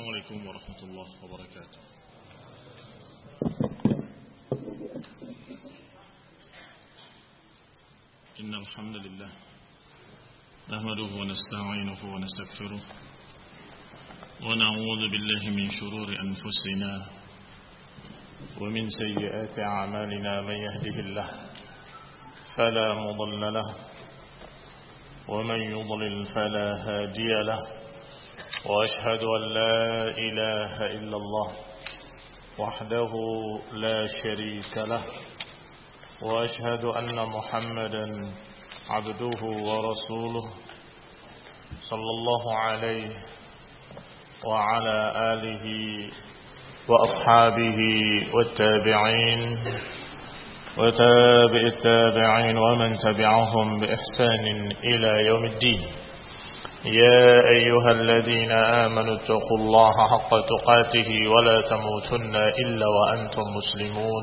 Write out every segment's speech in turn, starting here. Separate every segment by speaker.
Speaker 1: Assalamualaikum warahmatullahi wabarakatuh. Innal hamdalillah nahmaduhu wa nasta'inuhu wa nastaghfiruh wa na'udzu billahi min shururi anfusina wa min sayyiati a'malina man yahdihillahu fala mudilla lahu wa man yudlil fala hadiya lahu. وأشهد أن لا إله إلا الله وحده لا شريك له وأشهد أن محمدا عبده ورسوله صلى الله عليه وعلى آله وأصحابه والتابعين وتابع التابعين ومن تبعهم بإحسان إلى يوم الدين. يا أيها الذين آمنوا اتقوا الله حق تقاته ولا تموتن إلا وأنتم مسلمون.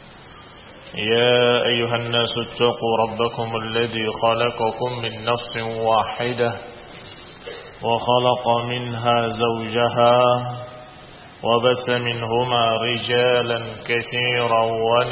Speaker 1: يا أيها الناس اتقوا ربكم الذي خلقكم من نفس واحدة وخلق منها زوجها وبث منهما رجالا كثيرا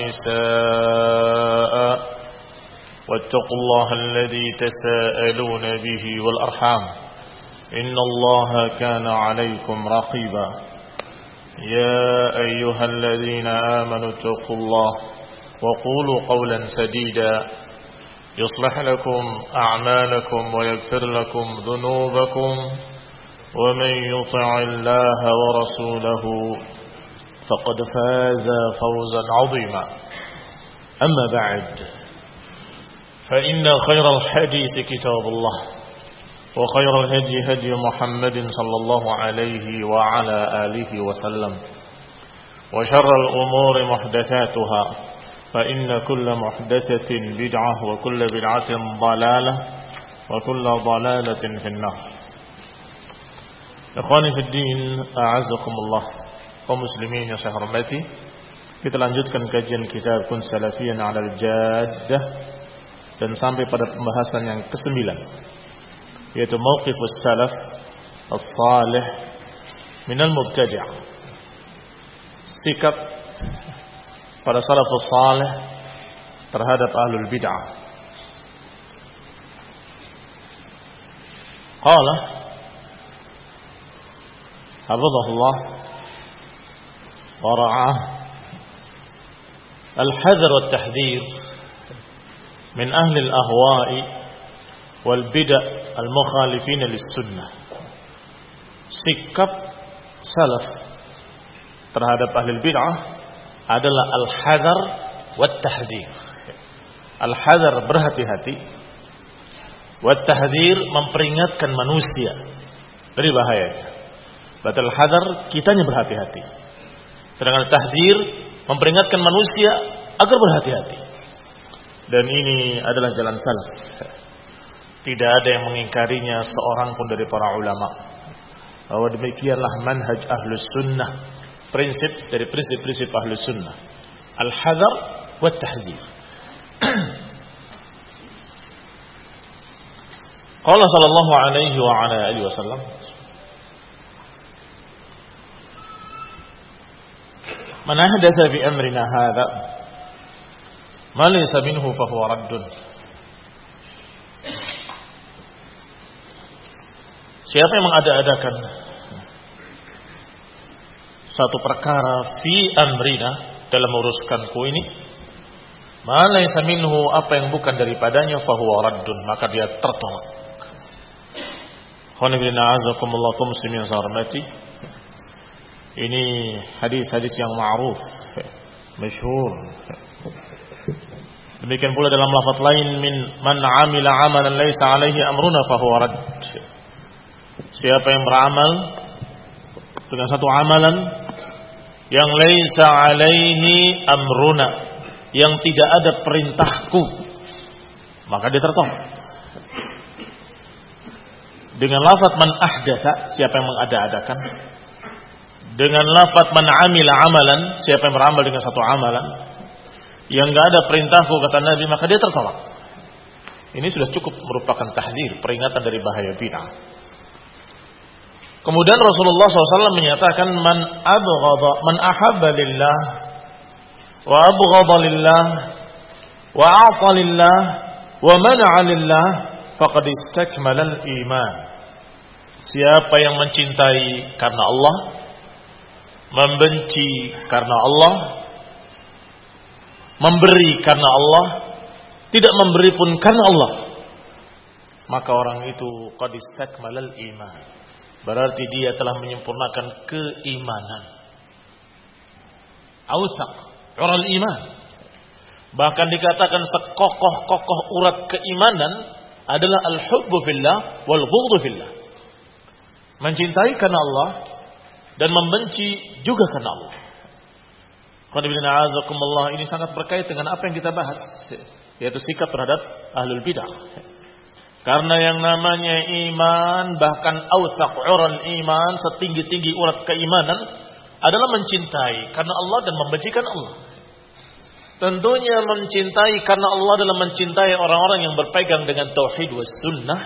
Speaker 1: ونساء واتقوا الله الذي تساءلون به والأرحام إن الله كان عليكم رقيبا. يا أيها الذين آمنوا اتقوا الله وقولوا قولا سديدا يصلح لكم أعمالكم ويغفر لكم ذنوبكم ومن يطع الله ورسوله فقد فاز فوزا عظيما. أما بعد فإن خير الحديث كتاب الله وخير الهدي هدي محمد صلى الله عليه وعلى آله وسلم وشر الأمور محدثاتها فإن كل محدثة بدعة وكل بدعة ضلالة وكل ضلالة في النار. Ikhwani fi din, a'azzakumullah, kaum muslimin yang saya hormati. Kita lanjutkan kajian kitab Kun Salafiyan 'alal Jaddah dan sampai pada pembahasan yang ke-9, yaitu mauqifus salaf as-salih minal mubtadi', sikap para salafus salih terhadap ahlul bid'ah. Qala hafizahullah wa ra'ah al-hadhr wa at-tahdhir min ahli al-ahwa'i wal bid'ah al-mukhalifin lis-sunnah. Sikap salaf terhadap ahli bid'ah adalah al-hadar wat tahdhir. Al-hadar berhati-hati, wat tahdhir memperingatkan manusia dari bahayanya. Berarti al-hadar kitanya berhati-hati, sedangkan tahdhir memperingatkan manusia agar berhati-hati. Dan ini adalah jalan salaf. Tidak ada yang mengingkarinya seorang pun dari para ulama, bahwa demikianlah manhaj ahlus sunnah, prinsip dari prinsip-prinsip ahlus sunnah, al-hadar wa tahdhir. Qala sallallahu alaihi wa ala alihi wasallam, man ahdatha bi amrina hadha ma laysa minhu fa huwa raddun. Siapa yang mengada-adakan satu perkara fi amrina, dalam uruskanku ini, ma laysa minhu, apa yang bukan daripadanya, fa huwa raddun, maka dia tertolak. Khonibina azakumullah, kaum muslimin yang saya hormati. Ini hadis-hadis yang ma'ruf, masyhur. Demikian pula dalam lafaz lain, man amila amalan laisa alaihi amruna fa huwa radd. Siapa yang beramal dengan satu amalan yang laisa alaihi amruna, yang tidak ada perintahku, maka dia tertolak. Dengan lafaz man ahdatsa, siapa yang mengada-adakan. Dengan lafaz man amila amalan, siapa yang beramal dengan satu amalan yang enggak ada perintahku, kata Nabi, maka dia tertolak. Ini sudah cukup merupakan tahdzir, peringatan dari bahaya bid'ah. Kemudian Rasulullah SAW menyatakan man ahabba lillah wa abghadha lillah wa a'ta lillah wa mana'a lillah faqad istakmala al-iman. Siapa yang mencintai karena Allah, membenci karena Allah, memberi karena Allah, tidak memberi pun karena Allah, maka orang itu qad istakmalal iman. Berarti dia telah menyempurnakan keimanan. Awsaq ural iman. Bahkan dikatakan sekokoh-kokoh urat keimanan adalah al-hubbu fillah wal bughdhu fillah. Mencintai karena Allah dan membenci juga karena Allah. Ini sangat berkait dengan apa yang kita bahas, yaitu sikap terhadap ahlul bidah. Karena yang namanya iman, bahkan awsaq ural iman, setinggi-tinggi urat keimanan adalah mencintai karena Allah dan membenci karena Allah. Tentunya mencintai karena Allah adalah mencintai orang-orang yang berpegang dengan tauhid was sunnah.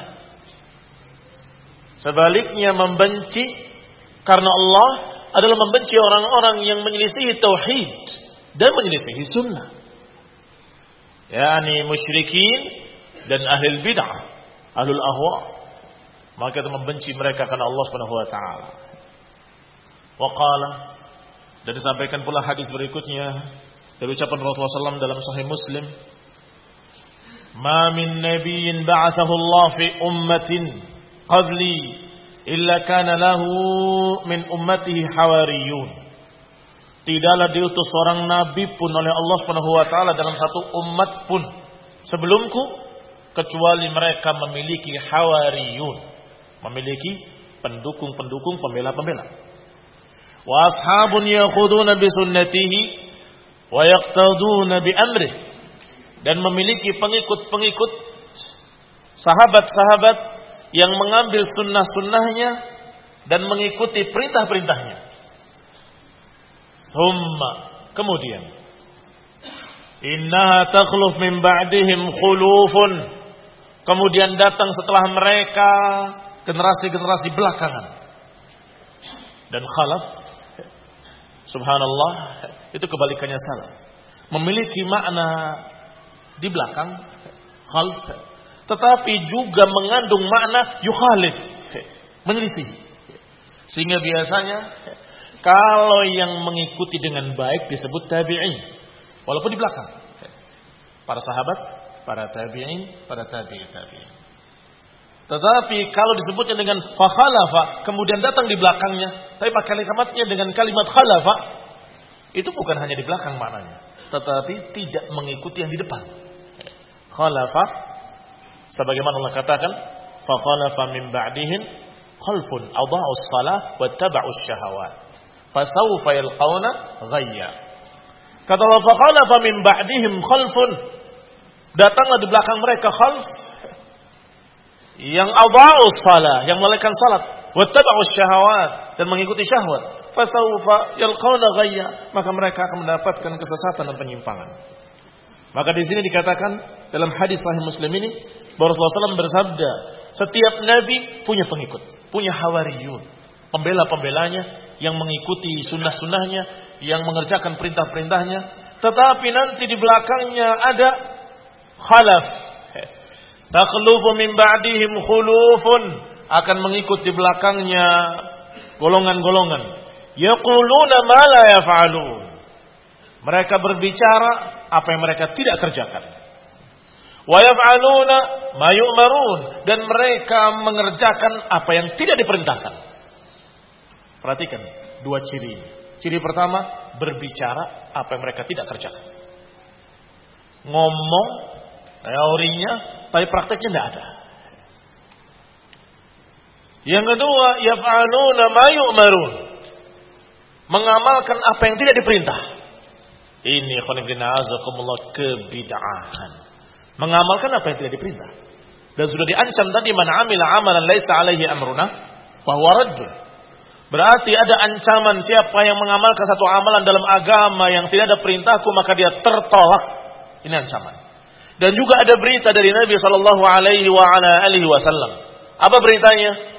Speaker 1: Sebaliknya membenci karena Allah adalah membenci orang-orang yang menyelisihi tauhid dan menyelisihi sunnah, yakni musyrikin dan ahli bid'ah, ahlul ahwa. Maka kita membenci mereka karena Allah Subhanahu wa taala. Wa qala, dan disampaikan pula hadis berikutnya dari ucapan Rasulullah SAW dalam Sahih Muslim, ma min nabiyyin ba'athahu Allah fi ummatin qabli illa kana lahu min ummatihi hawariyun. Tidaklah diutus seorang nabi pun oleh Allah Subhanahu wa taala dalam satu umat pun sebelumku kecuali mereka memiliki hawariyun, memiliki pendukung-pendukung, pembela-pembela. Wa ashabun yakhuduna bi sunnatihi wa yaqtaduna bi amrihi, dan memiliki pengikut-pengikut, sahabat-sahabat yang mengambil sunnah-sunnahnya dan mengikuti perintah-perintahnya. Thumma, kemudian, innaha takhluf min ba'dihim khulufun, kemudian datang setelah mereka generasi-generasi belakangan. Dan khalaf, subhanallah, itu kebalikannya salaf. Memiliki makna di belakang, khalf, tetapi juga mengandung makna yukhalif, menyelisih. Sehingga biasanya kalau yang mengikuti dengan baik disebut tabi'in, walaupun di belakang. Para sahabat, para tabi'in, para tabi'in. Tetapi kalau disebutnya dengan fakhalafa, kemudian datang di belakangnya, tapi pakai kalimatnya dengan kalimat khalafa, itu bukan hanya di belakang maknanya, tetapi tidak mengikuti yang di depan. Khalafa, sebagaimana Allah katakan, fa khalafa min ba'dihim khalfun adha'us shalah wattaba'us syahawat fasawfa yalqawna ghayya. Kata Allah, fa khalafa min ba'dihim khalfun, datanglah di belakang mereka khalf yang adha'us shalah, yang melalaikan salat, wattaba'us syahawat, dan mengikuti syahwat, fasawfa yalqawna ghayya, maka mereka akan mendapatkan kesesatan dan penyimpangan. Maka di sini dikatakan dalam hadis Sahih Muslim ini, bahwa Rasulullah SAW bersabda, setiap nabi punya pengikut, punya hawariyun, pembela-pembelanya yang mengikuti sunnah-sunnahnya, yang mengerjakan perintah-perintahnya. Tetapi nanti di belakangnya ada khalaf, takhlufu min ba'dihim khulufun, akan mengikut di belakangnya golongan-golongan, yaquluna ma la yaf'alun, mereka berbicara apa yang mereka tidak kerjakan. Wa yaf'aluna ma yu'marun, dan mereka mengerjakan apa yang tidak diperintahkan. Perhatikan dua ciri. Ciri pertama, berbicara apa yang mereka tidak kerjakan. Ngomong teorinya, tapi prakteknya tidak ada. Yang kedua, yaf'aluna ma yu'marun, mengamalkan apa yang tidak diperintah. Ini khonibina azakumullah kebid'ahan. Mengamalkan apa yang tidak diperintah. Dan sudah diancam tadi, man amila amalan laisa alaihi amruna fahuwa raddun. Berarti ada ancaman, siapa yang mengamalkan satu amalan dalam agama yang tidak ada perintahku, maka dia tertolak. Ini ancaman. Dan juga ada berita dari Nabi sallallahu alaihi wasallam. Apa beritanya?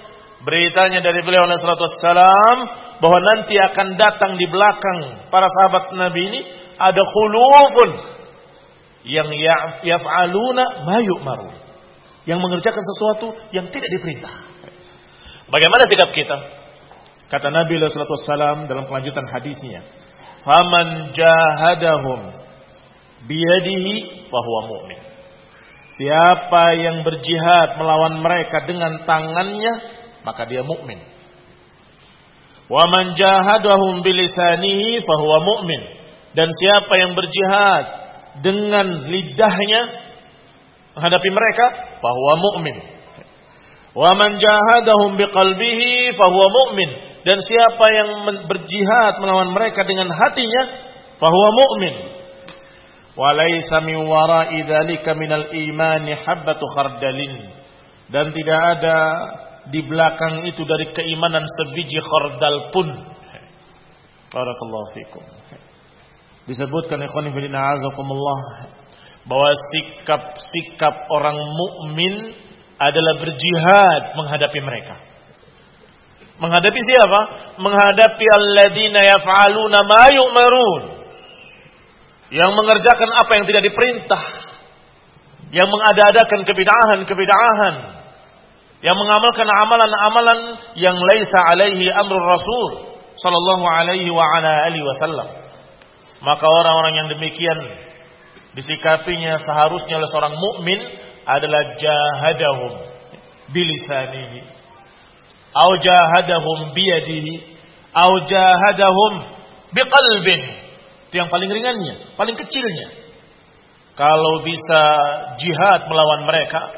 Speaker 1: beritanya dari beliau alaihi salatu wassalam bahwa nanti akan datang di belakang para sahabat Nabi ini ada khulufun yang yaf'aluna ma yu'maru, yang mengerjakan sesuatu yang tidak diperintah. Bagaimana sikap kita? Kata Nabi alaihi salatu wassalam dalam kelanjutan hadisnya, "Faman jahadahum biyadihi fahuwa mu'min." Siapa yang berjihad melawan mereka dengan tangannya, maka dia mukmin. Wa man jahadahum bilisanihi fahuwa mu'min. Dan siapa yang berjihad dengan lidahnya menghadapi mereka, fahuwa mu'min. Wa man jahadahum biqalbihi fahuwa mu'min. Dan siapa yang berjihad melawan mereka dengan hatinya, fahuwa mu'min. Walaysa min wara'i dzalika minal imani habbatu khardalin. Dan tidak ada di belakang itu dari keimanan sebiji khardal pun. Barakallahu fikum. Disebutkan ikhwan fillah azakumullah bahwa sikap orang mukmin adalah berjihad menghadapi mereka. Menghadapi siapa? Menghadapi alladzina yaf'aluna ma yu'marun. Yang mengerjakan apa yang tidak diperintah, yang mengada-adakan kebid'ahan, yang mengamalkan amalan-amalan yang laisa alaihi amrul rasul sallallahu alaihi wa ala alihi wasallam. Maka orang-orang yang demikian disikapinya seharusnya oleh seorang mukmin adalah jahadahum bilisanihi, au jahadahum biyadihi, au jahadahum biqalbin. Itu yang paling ringannya, paling kecilnya. Kalau bisa jihad melawan mereka,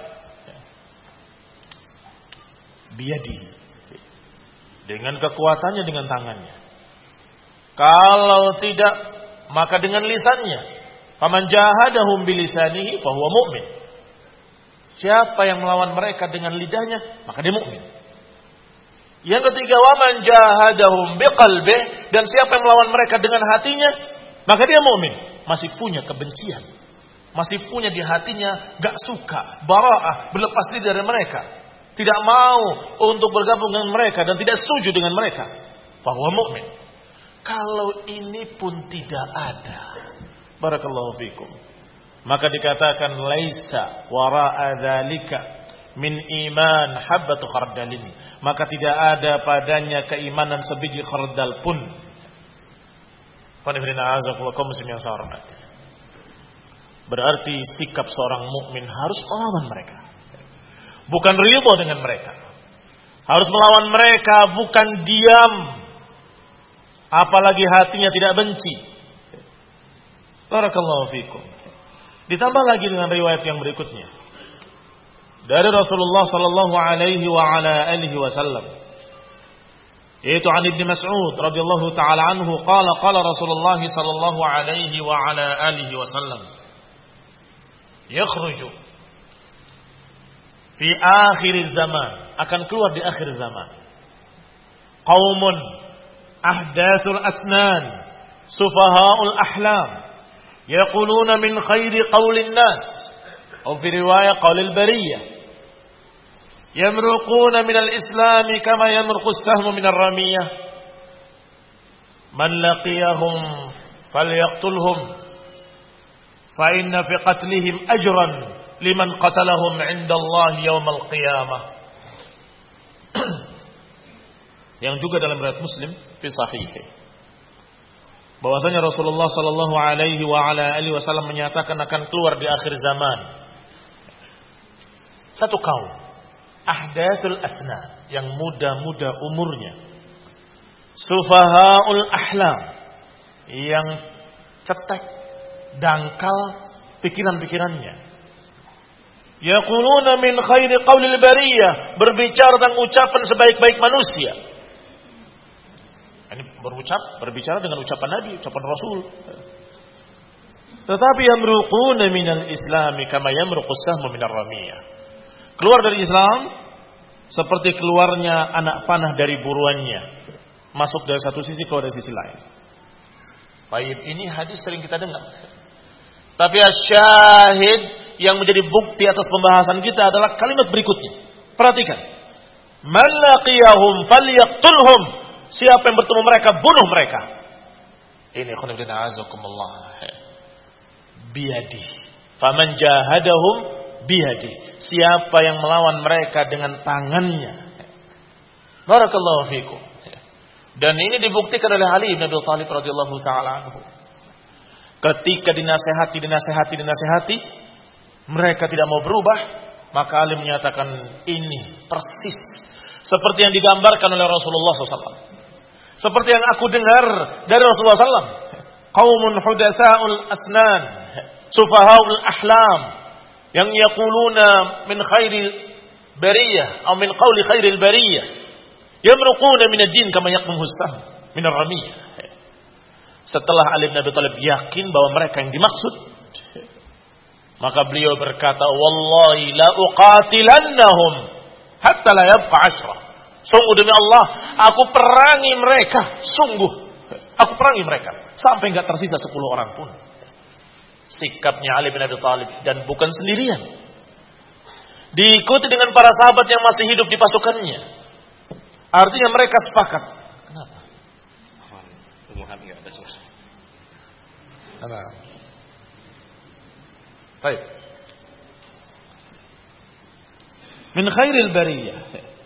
Speaker 1: biyadi, dengan kekuatannya, dengan tangannya. Kalau tidak, maka dengan lisannya. Faman jahadahum bilisanihi fahuwa mu'min. Siapa yang melawan mereka dengan lidahnya, maka dia mukmin. Yang ketiga, waman jahadahum biqalbih, dan siapa yang melawan mereka dengan hatinya, maka dia mukmin. Masih punya kebencian, masih punya di hatinya gak suka, bara'ah, berlepas diri dari mereka, tidak mau untuk bergabung dengan mereka dan tidak setuju dengan mereka, fahuwa mu'min. Kalau ini pun tidak ada, barakallahu fikum, maka dikatakan laisa wara'a dzalika min iman habbatu khardalin, maka tidak ada padanya keimanan sebiji khardal pun. Berarti sikap seorang mukmin harus melawan mereka, bukan ridha dengan mereka. Harus melawan mereka, bukan diam, apalagi hatinya tidak benci. Barakallahu fikum. Ditambah lagi dengan riwayat yang berikutnya dari Rasulullah sallallahu alaihi wa ala alihi wasallam, yaitu an Ibnu Mas'ud radhiyallahu taala anhu qala Rasulullah sallallahu alaihi wa ala alihi wasallam, yakhruju fi akhir zaman, akan keluar di akhir zaman, qaumun ahdathul asnan sufahaul ahlam yaquluna min khairi qaulin nas, atau fi riwayah qaulil bariyah, yamruquna minal islami kama yamruqu as-sahmu minar ramiyah, man laqiyahum falyaqtulhum fa inna fi qatlihim ajran liman qatalahum 'inda Allah yaumal qiyamah. Yang juga dalam riwayat Muslim fi sahih, bahwasanya Rasulullah sallallahu alaihi wa ala alihi wasallam menyatakan akan keluar di akhir zaman satu kaum ahdatsul asnan, yang muda-muda umurnya, sufahaul ahlam, yang cetek, dangkal pikiran-pikirannya, yaquluna min khairi qaulil bariyah, berbicara tentang ucapan sebaik-baik manusia. Ini berbicara dengan ucapan Nabi, ucapan Rasul. Tetapi yamruquna minal islami kama yamruqus sahmu minar ramiyah, keluar dari Islam seperti keluarnya anak panah dari buruannya, masuk dari satu sisi keluar dari sisi lain. Baik, ini hadis sering kita dengar. Tapi syahid yang menjadi bukti atas pembahasan kita adalah kalimat berikutnya. Perhatikan. Man laqiyahum falyaqtulhum. Siapa yang bertemu mereka, bunuh mereka. Ini khonibina azakumullah. Biyadi. Faman jahadahum biyadi. Siapa yang melawan mereka dengan tangannya. Barakallahu fikum. Dan ini dibuktikan oleh Ali bin Abi Thalib radhiyallahu taala anhu. Ketika dinasehati, mereka tidak mau berubah, maka Ali menyatakan ini persis seperti yang digambarkan oleh Rasulullah SAW. Seperti yang aku dengar dari Rasulullah SAW. Qaumun hudatsa'ul asnan, sufahaul ahlam, yang yaquluna min khairil bariyah atau min qawli khairil bariyah, yamruquna min ad-din kama yaqmuhu as-sahm min ar-ramiyah. Setelah Ali bin Abi Thalib yakin bahwa mereka yang dimaksud, maka beliau berkata, wallahi la uqatilannahum hatta la yabqa 'ashra. Sungguh demi Allah, aku perangi mereka, aku perangi mereka sampai enggak tersisa 10 orang pun. Sikapnya Ali bin Abi Thalib, dan bukan sendirian. Diikuti dengan para sahabat yang masih hidup di pasukannya. Artinya mereka sepakat. Kenapa? Baik. Min khairil bariyah.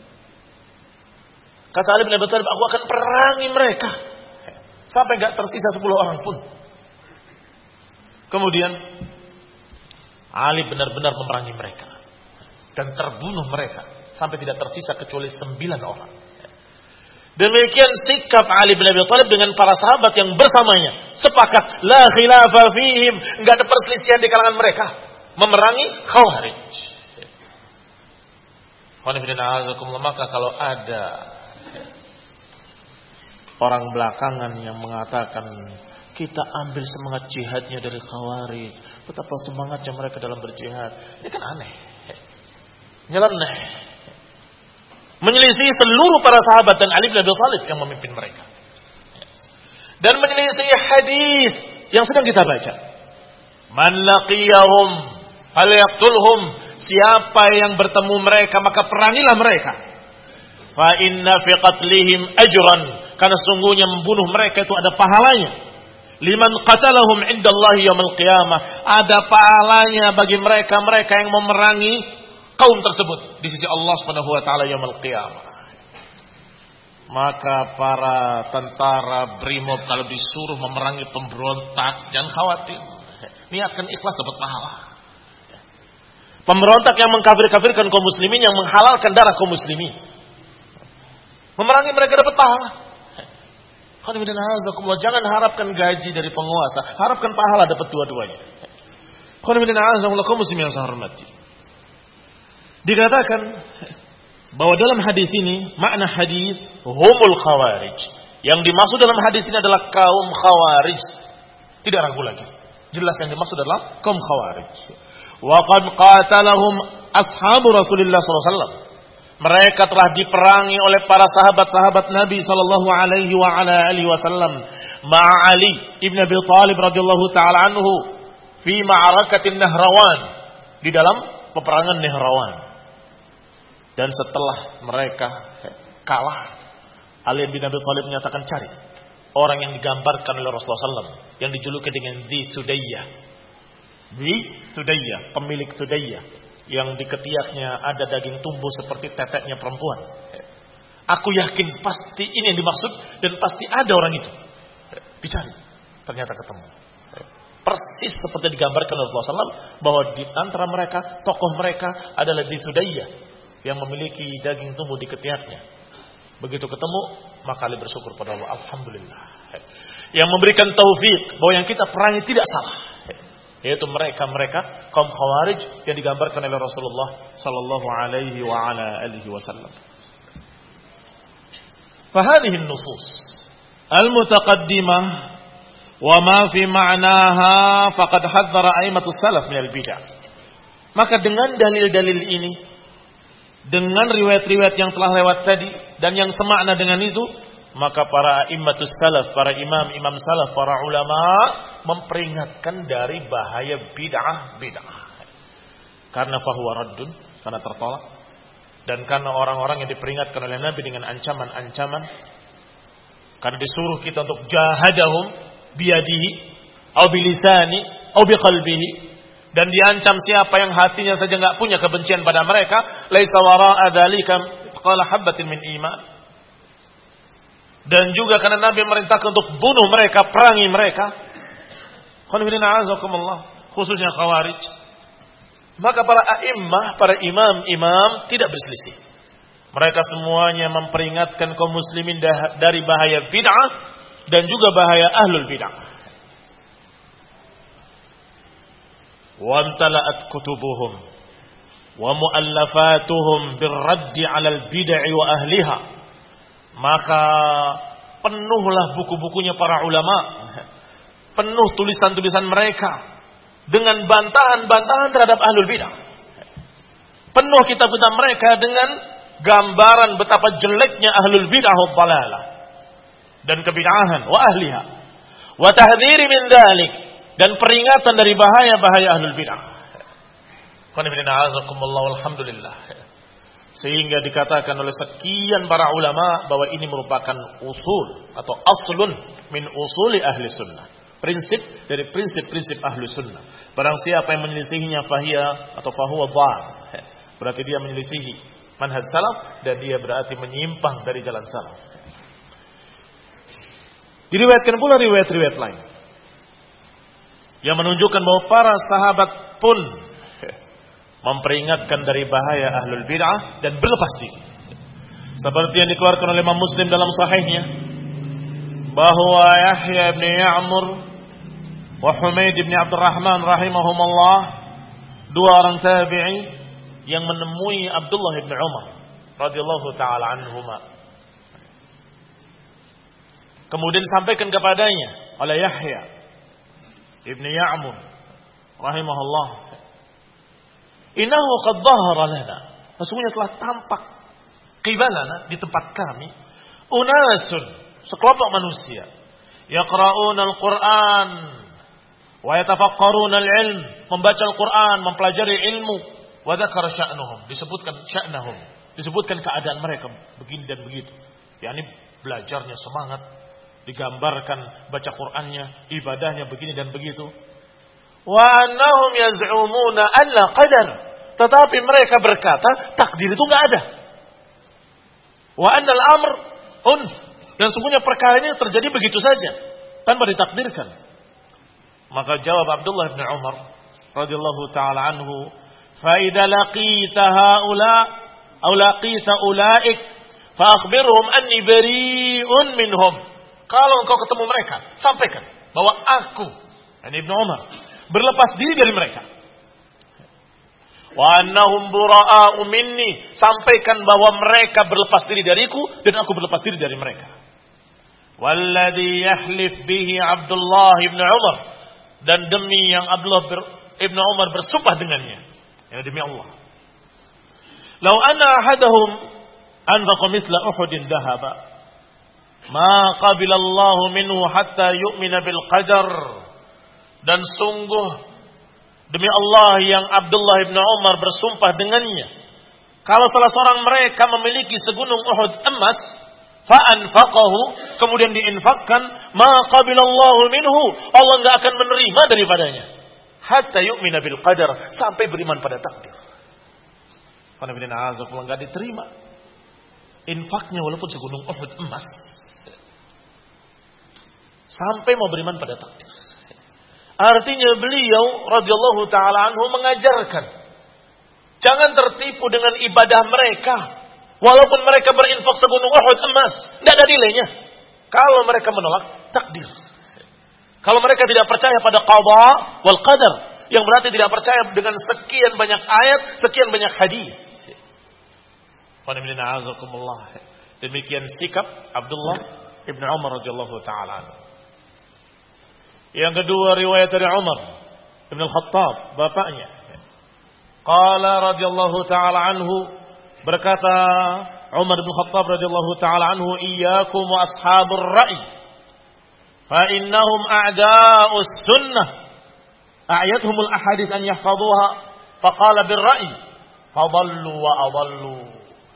Speaker 1: Kata Ali bin Abi Thalib, aku akan perangi mereka sampai enggak tersisa 10 orang pun. Kemudian Ali benar-benar memerangi mereka dan terbunuh mereka sampai tidak tersisa kecuali 9 orang. Demikian sikap Ali bin Abi Thalib dengan para sahabat yang bersamanya. Sepakat, la khilafa fihim, enggak ada perselisihan di kalangan mereka, memerangi Khawarij. Maka kalau ada orang belakangan yang mengatakan kita ambil semangat jihadnya dari Khawarij, betapa semangatnya mereka dalam berjihad, ini kan aneh, nyeleneh, menyelisih seluruh para sahabat dan Ali bin Abi Thalib yang memimpin mereka, dan menyelisih hadis yang sedang kita baca. Man laqiyahum falyaqtulhum. Siapa yang bertemu mereka maka perangilah mereka. Fa inna fi qatlihim ajran. Karena sungguhnya membunuh mereka itu ada pahalanya. Liman qatalahum indallahi yaumil qiyamah. Ada pahalanya bagi mereka yang memerangi kaum tersebut di sisi Allah Subhanahu wa taala yaumil qiyamah. Maka para tentara Brimob kalau disuruh memerangi pemberontak, jangan khawatir. Niatkan ikhlas dapat pahala. Pemberontak yang mengkafir-kafirkan kaum muslimin, yang menghalalkan darah kaum muslimin, memerangi mereka dapat pahala. Jangan harapkan gaji dari penguasa, harapkan pahala dapat dua-duanya. Kaum muslimin yang saya hormati. Dikatakan bahwa dalam hadis ini, makna hadis humul khawarij. Yang dimaksud dalam hadis ini adalah kaum Khawarij. Tidak ragu lagi. Jelas yang dimaksud adalah kaum Khawarij. Wa qad qatalahum ashabu Rasulillah sallallahu alaihi wasallam. Mereka telah diperangi oleh para sahabat-sahabat Nabi sallallahu alaihi wa ala alihi wasallam ma'a Ali ibn Abi Thalib radhiyallahu taala anhu fi ma'arakatin Nahrawan, di dalam peperangan Nahrawan. Dan setelah mereka kalah, Ali bin Abi Thalib menyatakan, cari orang yang digambarkan oleh Rasulullah SAW yang dijuluki dengan Dhi Sudayyah, pemilik Sudayyah, yang di ketiaknya ada daging tumbuh seperti teteknya perempuan. Aku yakin pasti ini yang dimaksud dan pasti ada orang itu. Dicari, ternyata ketemu. Persis seperti digambarkan oleh Rasulullah SAW bahwa di antara mereka, tokoh mereka adalah Dhi Sudayyah yang memiliki daging tumbuh di ketiaknya. Begitu ketemu, maka Ali bersyukur pada Allah, alhamdulillah, yang memberikan taufik bahwa yang kita perangi tidak salah, yaitu mereka kaum Khawarij yang digambarkan oleh Rasulullah sallallahu alaihi wa ala alihi wasallam. Fahadhihi an-nusus al-mutaqaddimah wa ma fi ma'naha faqad hadzara a'immatus salaf min al-bid'ah. Maka dengan dalil-dalil ini, dengan riwayat-riwayat yang telah lewat tadi dan yang semakna dengan itu, maka para a'immatus salaf, para imam-imam salaf, para ulama memperingatkan dari bahaya bid'ah. Karena fahuwa raddun, karena tertolak. Dan karena orang-orang yang diperingatkan oleh Nabi dengan ancaman-ancaman, karena disuruh kita untuk jahadahum biyadihi au bilisani au biqalbihi, dan diancam siapa yang hatinya saja enggak punya kebencian pada mereka, laisa wara'a dzalika qala habatin min iman. Dan juga karena Nabi merintahkan untuk bunuh mereka, perangi mereka. Khususnya Khawarij. Maka para a'immah, para imam-imam tidak berselisih. Mereka semuanya memperingatkan kaum muslimin dari bahaya bid'ah dan juga bahaya ahlul bid'ah. Wa amtala'at kutubuhum wa mu'allafatuhum birraddi 'alal bid'i wa ahliha. Maka penuhlah buku-bukunya para ulama, penuh tulisan-tulisan mereka dengan bantahan-bantahan terhadap ahlul bidah. Penuh kitab-kitab mereka dengan gambaran betapa jeleknya ahlul bidah wa dhalalah dan kebid'ahan wa ahliha, wa tahdhiri min dzalik, dan peringatan dari bahaya-bahaya ahlul bidah. Alhamdulillah. Sehingga dikatakan oleh sekian para ulama bahwa ini merupakan usul atau aslun min usuli ahli sunnah. Prinsip dari prinsip-prinsip ahli sunnah. Barang siapa yang menyelisihinya fahiyah atau fahuwa dhal, berarti dia menyelisihi manhaj salaf dan dia berarti menyimpang dari jalan salaf. Diriwayatkan pula riwayat-riwayat lain yang menunjukkan bahwa para sahabat pun memperingatkan dari bahaya ahlul bid'ah dan berlepas diri. Seperti yang dikeluarkan oleh Imam Muslim dalam sahihnya, bahwa Yahya bin Ya'mur wa Humaid bin Abdurrahman rahimahumullah, dua orang tabi'i yang menemui Abdullah bin Umar radhiyallahu taala anhuma. Kemudian disampaikan kepadanya oleh Yahya bin Ya'mur rahimahullah, innahu qad dhahara lana, sesungguhnya telah tampak qibalana, di tempat kami, unasun, sekelompok manusia, yaqra'una al-Qur'an wa yatafakkaruna al-ilm, membaca Al-Qur'an, mempelajari ilmu, wa dzakara sya'nuhum, disebutkan sya'nahum, disebutkan keadaan mereka begini dan begitu, yakni belajarnya semangat, digambarkan baca Qur'annya, ibadahnya begini dan begitu. Wa annahum yaz'umuna alla qadar, tetapi mereka berkata takdir itu enggak ada. Wa annal amr unf, dan sesungguhnya perkara ini terjadi begitu saja tanpa ditakdirkan. Maka jawab Abdullah bin Umar radhiyallahu taala anhu, fa idza laqita haula aw laqita ulaik fa akhbirhum anni bari'un minhum. Kalau engkau ketemu mereka, sampaikan bahwa aku, yani Ibnu Umar, berlepas diri dari mereka. Wa annahum bura'a'u minni, sampaikan bahwa mereka berlepas diri dariku dan aku berlepas diri dari mereka. Walladhi yahlif bihi Abdullah ibn Umar, dan demi yang Abdullah ibn Umar bersumpah dengannya, ya demi Allah, law anna ahadahum anfaqa mithla Uhudin dhahaba ma qabila Allah minhu hatta yu'mina bil qadar. Dan sungguh demi Allah yang Abdullah bin Umar bersumpah dengannya, kalau salah seorang mereka memiliki segunung Uhud emas, fa'anfaqahu, kemudian diinfakkan, ma qabilallahu minhu, Allah enggak akan menerima daripadanya, hatta yu'mina bil qadar, sampai beriman pada takdir. Karena bin Azab enggak diterima infaknya walaupun segunung Uhud emas, sampai mau beriman pada takdir. Artinya beliau radhiyallahu taala anhu mengajarkan, jangan tertipu dengan ibadah mereka. Walaupun mereka berinfak segunung Uhud emas, tidak ada nilainya kalau mereka menolak takdir. Kalau mereka tidak percaya pada qada wal qadar, yang berarti tidak percaya dengan sekian banyak ayat, sekian banyak hadis. Demikian sikap Abdullah ibn Umar radhiyallahu taala anhu. Yang kedua, riwayat dari Umar ibn al-Khattab, bapaknya. Qala radhiyallahu taala anhu, berkata Umar bin Khattab radhiyallahu taala anhu, iyyakum wa ashabur ra'i fa innahum a'da'us sunnah a'yatuhum al ahadits an yahfazuha faqala bir ra'i fadallu wa adallu.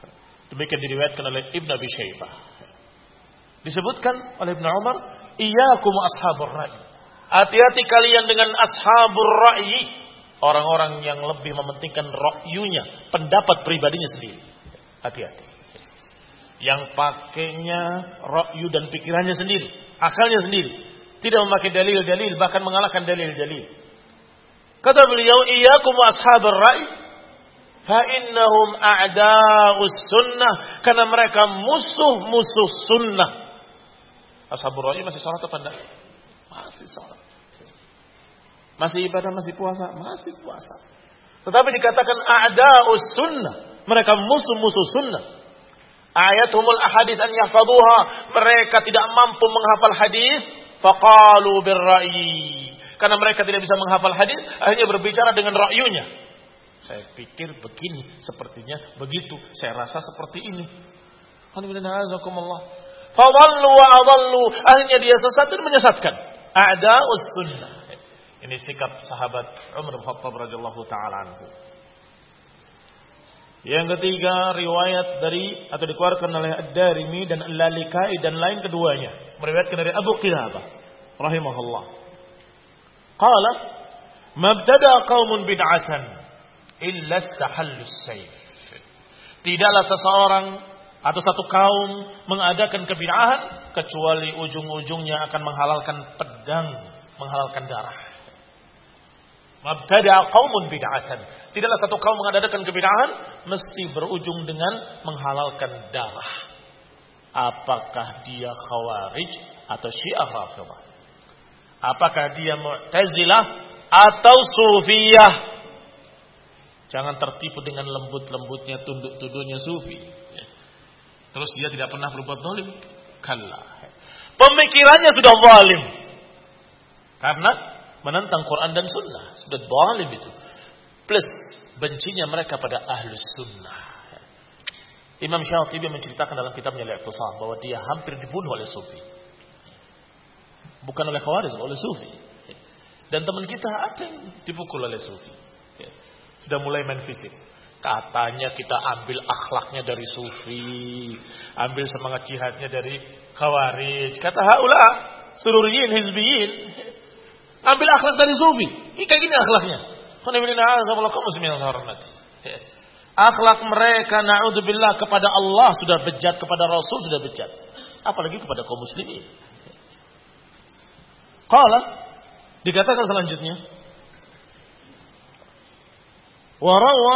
Speaker 1: Demikian diriwayatkan oleh Ibn Abi Syaibah. Disebutkan oleh Ibn Umar, iyyakum ashabur ra'i. Hati-hati kalian dengan ashabur ra'i. Orang-orang yang lebih mementingkan ra'yunya, pendapat pribadinya sendiri. Hati-hati. Yang pakainya ra'yu dan pikirannya sendiri, akalnya sendiri. Tidak memakai dalil-dalil, bahkan mengalahkan dalil-dalil. Kata beliau, iyyakum ashabur ra'i. Fa'innahum a'da'us sunnah. Karena mereka musuh-musuh sunnah. Ashabur ra'i masih sholat atau tidak? Masih sholat. Masih ibadah, masih puasa? Masih puasa. Tetapi dikatakan a'da'us sunnah. Mereka musuh-musuh sunnah. Ayatumul ahadits an yahfaduha. Mereka tidak mampu menghafal hadis. Faqalu birra'yi. Karena mereka tidak bisa menghafal hadis, akhirnya berbicara dengan ra'yunya. Saya pikir begini, sepertinya begitu. Saya rasa seperti ini. Alhamdulillah. Fadallu wa adallu. Akhirnya dia sesat dan menyesatkan. A'da'us sunnah. Ini sikap sahabat Umar bin Khattab radhiyallahu taala anhu. Yang ketiga, riwayat dari atau dikeluarkan oleh Ad-Darimi dan Al-Lalikai dan lain keduanya, meriwayatkan dari Abu Qilabah rahimahullah. Qala, "Mabtada qaumun bid'atan illa istahallus sayf." Tidaklah seseorang atau satu kaum mengadakan kebid'ahan kecuali ujung-ujungnya akan menghalalkan pedang, menghalalkan darah. Mabtada qaumun bid'atan. Tidaklah satu kaum mengadakan kebid'ahan mesti berujung dengan menghalalkan darah. Apakah dia Khawarij atau Syiah Rafidhah? Apakah dia Mu'tazilah atau Sufiyah? Jangan tertipu dengan lembut-lembutnya, tunduk-tunduknya Sufi. Terus dia tidak pernah berbuat zalim. Kalla. Pemikirannya sudah zalim. Karena menentang Quran dan Sunnah. Sudah zalim itu. Plus bencinya mereka pada Ahlus Sunnah. Imam Syatibi menceritakan dalam kitabnya Al-Iqtisam bahwa dia hampir dibunuh oleh Sufi. Bukan oleh Khawarij, oleh Sufi. Dan teman kita ada yang dipukul oleh Sufi. Sudah mulai main fisik. Katanya kita ambil akhlaknya dari Sufi, ambil semangat jihadnya dari Khawarij. Kata haula sururiyin hizbiyin, ambil akhlak dari Sufi. Ini kayak gini akhlaknya. Akhlak mereka na'udzubillah kepada Allah sudah bejat, kepada Rasul sudah bejat, apalagi kepada kaum muslimin. Qala, dikatakan selanjutnya, wa rawa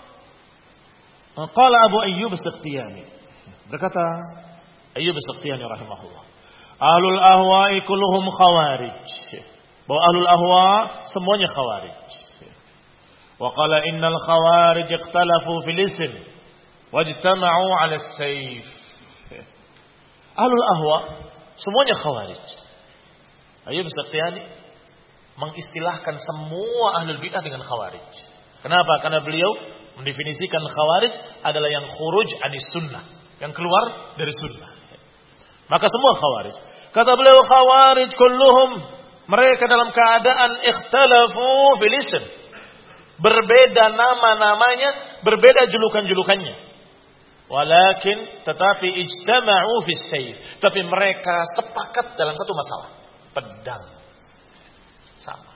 Speaker 1: qala Abu Ayyub As-Sakhtiyani, berkata Ayyub As-Sakhtiyani rahimahullah, ahlul ahwa'i kulluhum khawarij, bahwa ahlul ahwa semuanya khawarij. Wa qala innal khawarij ikhtalafu fil ism wajtama'u 'ala as-sayf. Ahlul ahwa semuanya khawarij. Ayyub As-Sakhtiyani mengistilahkan semua ahlul bid'ah dengan khawarij. Kenapa? Karena beliau mendefinisikan khawarij adalah yang khuruj anis sunnah, yang keluar dari sunnah. Maka semua khawarij. Kata beliau, khawarij kulluhum, mereka dalam keadaan ikhtalafu fil ism, berbeda nama-namanya, berbeda julukan-julukannya. Walakin tetapi ijtama'u fis sayf, tapi mereka sepakat dalam satu masalah, pedang. Sama.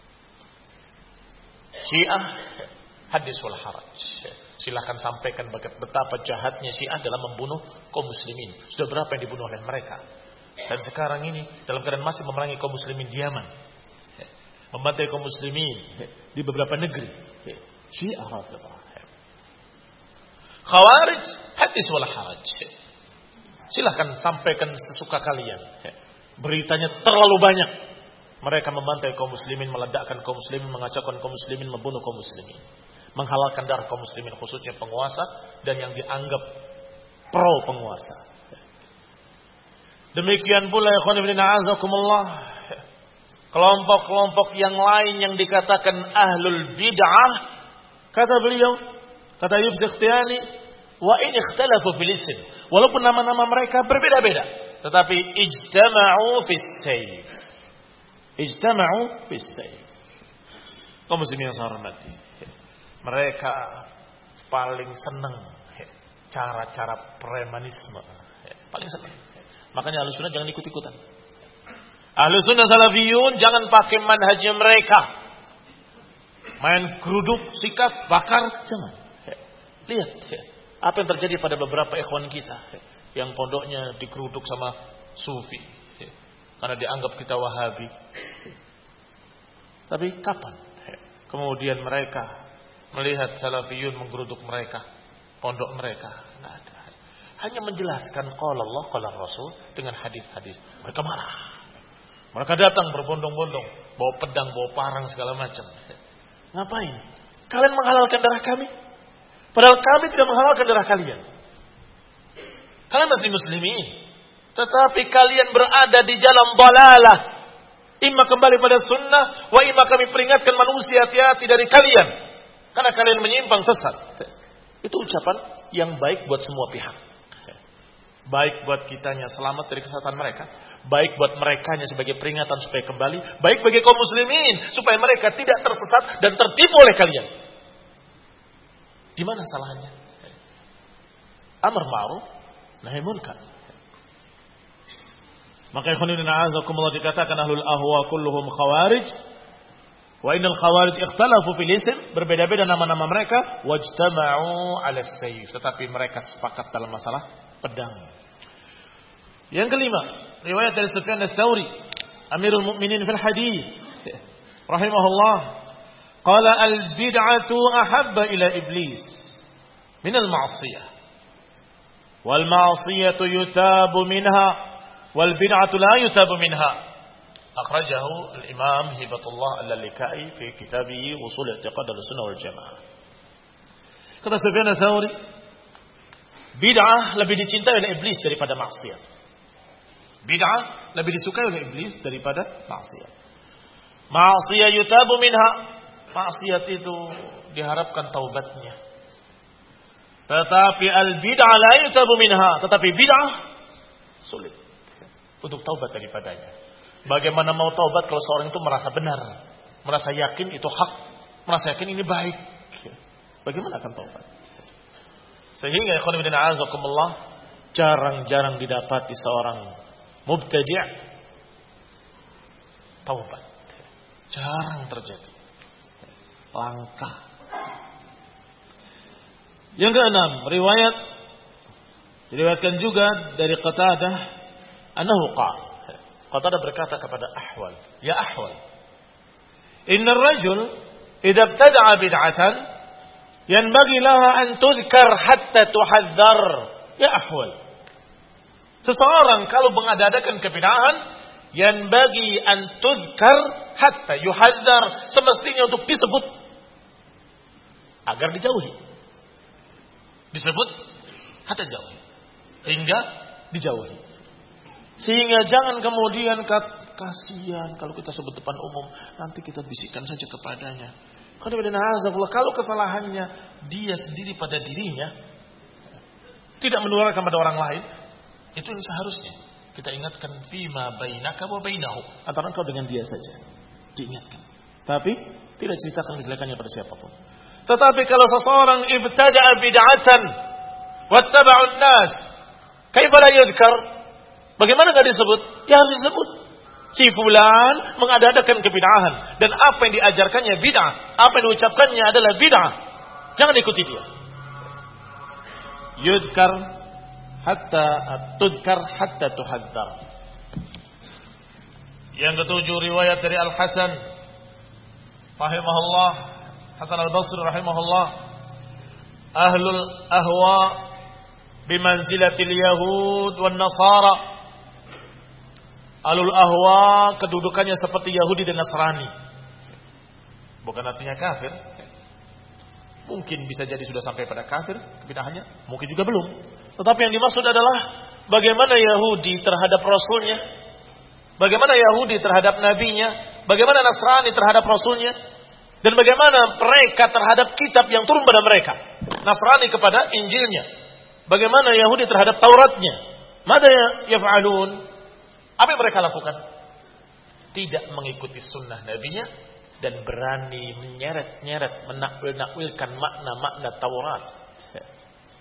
Speaker 1: Syiah hadis wal haraj. Silahkan sampaikan betapa jahatnya Syiah dalam membunuh kaum muslimin. Sudah berapa yang dibunuh oleh mereka? Dan sekarang ini dalam keadaan masih memerangi kaum muslimin di Yaman, membantai kaum muslimin di beberapa negeri. Syiah Rafidhah. Khawarij hadis wal haraj. Silahkan sampaikan sesuka kalian. Beritanya terlalu banyak. Mereka membantai kaum muslimin, meledakkan kaum muslimin, mengacaukan kaum muslimin, membunuh kaum muslimin, menghalalkan darah kaum muslimin, khususnya penguasa dan yang dianggap pro penguasa. Demikian pula ikhwan fillah a'azakumullah, kelompok-kelompok yang lain yang dikatakan ahlul bid'ah, kata beliau, kata Ayyub As-Sakhtiyani, wa in ikhtalafu fil ism, walaupun nama-nama mereka berbeda-beda, tetapi ijtama'u fis sayf. Ijtama'u fis sayf. Kaum muslimin yang saya hormati, mereka paling senang cara-cara premanisme. Paling senang. Makanya Ahlussunnah jangan ikut-ikutan. Ahlussunnah salafiyun jangan pakai manhajnya mereka. Main geruduk, sikat, bakar, jangan. Lihat apa yang terjadi pada beberapa ikhwan kita yang pondoknya digeruduk sama sufi karena dianggap kita Wahabi. Tapi kapan kemudian mereka melihat salafiyun menggeruduk mereka, pondok mereka? Tidak ada. Hanya menjelaskan qala Allah, qala Rasul dengan hadis-hadis. Mereka marah. Mereka datang berbondong-bondong, bawa pedang, bawa parang segala macam. Ngapain? Kalian menghalalkan darah kami? Padahal kami tidak menghalalkan darah kalian. Kalian masih muslimin, tetapi kalian berada di jalan dalalah. Imma kembali pada sunnah, wa imma kami peringatkan manusia hati-hati dari kalian, karena kalian menyimpang sesat. Itu ucapan yang baik buat semua pihak. Baik buat kitanya selamat dari kesesatan mereka, baik buat merekanya sebagai peringatan supaya kembali, baik bagi kaum muslimin supaya mereka tidak tersesat dan tertipu oleh kalian. Di mana salahnya? Amar ma'ruf, nahi munkar. Maka ikhwanuddin a'azakumullah dikatakan ahlul ahwa kulluhum khawarij. Wa innal khawarij ikhtalafu fil ism, berbeda-beda nama-nama mereka, wajtama'u 'ala as-sayf, tetapi mereka sepakat dalam masalah pedang. Yang kelima, riwayat dari Sufyan ats-Tsauri, Amirul Mukminin fil hadits, rahimahullah, qala al-bid'atu ahabba ila iblis min al-ma'siyah. Wal ma'siyatu yutabu minha wal bid'atu la yutabu minha. Akhrajahu al-Imam Hibatullah Al-Lalikai fi kitabih Ushul I'tiqad Ahlussunnah wal Jamaah. Kata Sufyan ats-Tsauri, bid'ah lebih dicintai oleh iblis daripada maksiat. Bid'ah lebih disukai oleh iblis daripada maksiat. Maksiat yutabu minha. Maksiat itu diharapkan taubatnya. Tetapi al-bid'ah la yutabu minha. Tetapi bid'ah sulit untuk taubat daripadanya. Bagaimana mau taubat kalau seorang itu merasa benar, merasa yakin itu hak, merasa yakin ini baik. Bagaimana akan taubat? Sehingga ikhwan fillah a'azakumullah, jarang-jarang didapati seorang mubtadi' taubat. Jarang terjadi. Langka. Yang keenam, diriwayatkan juga dari Qatadah annahu qala, Qatadah berkata kepada Ahwal, ya Ahwal, innar rajul idza ibtada'a bid'atan yanbaghi laha an tudhkar hatta tuhadzar. Ya Ahwal, seseorang kalau mengadakan kebid'ahan, yanbaghi an tudhkar hatta yuhadzar, semestinya untuk disebut agar dijauhi. Disebut hatta jauhi, hingga dijauhi. Sehingga jangan kemudian kasihan kalau kita sebut depan umum, nanti kita bisikkan saja kepadanya. Kalau kesalahannya dia sendiri pada dirinya, tidak menularkan pada orang lain, itu yang seharusnya kita ingatkan fima bainaka wa bainahu, antara engkau dengan dia saja diingatkan. Tapi tidak ceritakan kejelekannya pada siapapun. Tetapi kalau seseorang ibtada'a bid'atan wattaba'un nas, kaifa la yudhkar? Bagaimana enggak disebut? Ya harus disebut. Si fulan mengadakan kebid'ahan dan apa yang diajarkannya bid'ah, apa yang diucapkannya adalah bid'ah. Jangan ikuti dia. Yudhkar hatta tudhkar hatta tuhadzar. Yang ketujuh, riwayat dari Al-Hasan rahimahullah, Hasan Al-Basri rahimahullah, ahlul ahwa bimanzilatil yahud wan nasara. Ahlul ahwa kedudukannya seperti Yahudi dan Nasrani. Bukan artinya kafir. Mungkin bisa jadi sudah sampai pada kafir kebid'ahannya, mungkin juga belum. Tetapi yang dimaksud adalah bagaimana Yahudi terhadap Rasulnya, bagaimana Yahudi terhadap Nabinya, bagaimana Nasrani terhadap Rasulnya, dan bagaimana mereka terhadap kitab yang turun pada mereka. Nasrani kepada Injilnya, bagaimana Yahudi terhadap Tauratnya. Mada yaf'alun? Apa yang mereka lakukan? Tidak mengikuti sunnah Nabinya dan berani menyeret-nyeret, menakwil-nakwilkan makna-makna Taurat.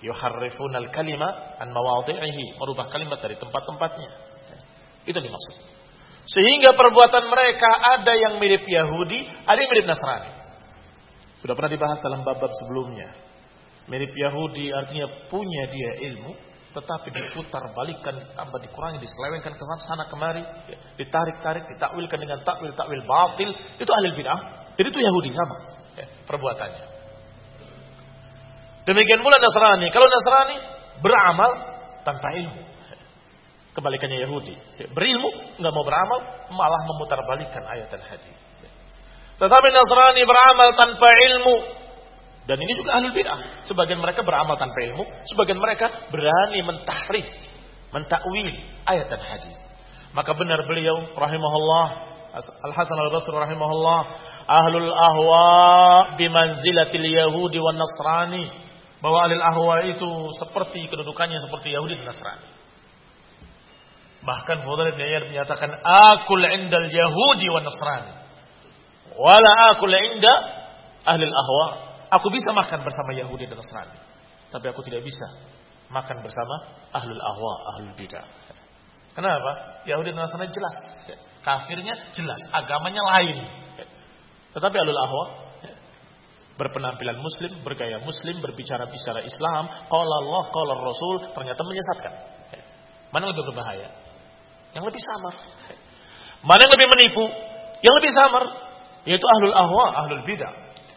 Speaker 1: Yuharrifunal kalima an mawadhi'ihi, merubah kalimat dari tempat-tempatnya. Itu dimaksud. Sehingga perbuatan mereka ada yang mirip Yahudi, ada yang mirip Nasrani. Sudah pernah dibahas dalam bab-bab sebelumnya. Mirip Yahudi artinya punya dia ilmu, tetapi diputar balikan, ditambah dikurangi, diselewengkan ke sana kemari, ditarik-tarik, ditakwilkan dengan takwil batil. Itu ahli bid'ah. Jadi itu Yahudi sama perbuatannya. Demikian pula Nasrani. Kalau Nasrani beramal tanpa ilmu, kebalikannya Yahudi. Berilmu, nggak mau beramal, malah memutarbalikkan ayat dan hadis. Tetapi Nasrani beramal tanpa ilmu, dan ini juga ahlul bid'ah. Sebagian mereka beramal tanpa ilmu, sebagian mereka berani mentahrif, mentakwil ayat dan hadis. Maka benar beliau rahimahullah, Al-Hasan Al-Basri rahimahullah, ahlul ahwa bimanzilatil yahudi wan nasrani, bahwa ahlul ahwa itu seperti kedudukannya seperti Yahudi dan Nasrani. Bahkan Fudail bin Iyad menyatakan, akul indal yahudi wan nasrani wala akul inda ahlul ahwa. Aku bisa makan bersama Yahudi dan Nasrani, tapi aku tidak bisa makan bersama ahlul ahwa, ahlul bid'ah. Kenapa? Yahudi dan Nasrani jelas kafirnya, jelas agamanya lain. Tetapi ahlul ahwa berpenampilan muslim, bergaya muslim, berbicara Islam, qala Allah, qala Rasul, ternyata menyesatkan. Mana yang lebih berbahaya? Yang lebih samar. Mana yang lebih menipu? Yang lebih samar, yaitu ahlul ahwa, ahlul bid'ah.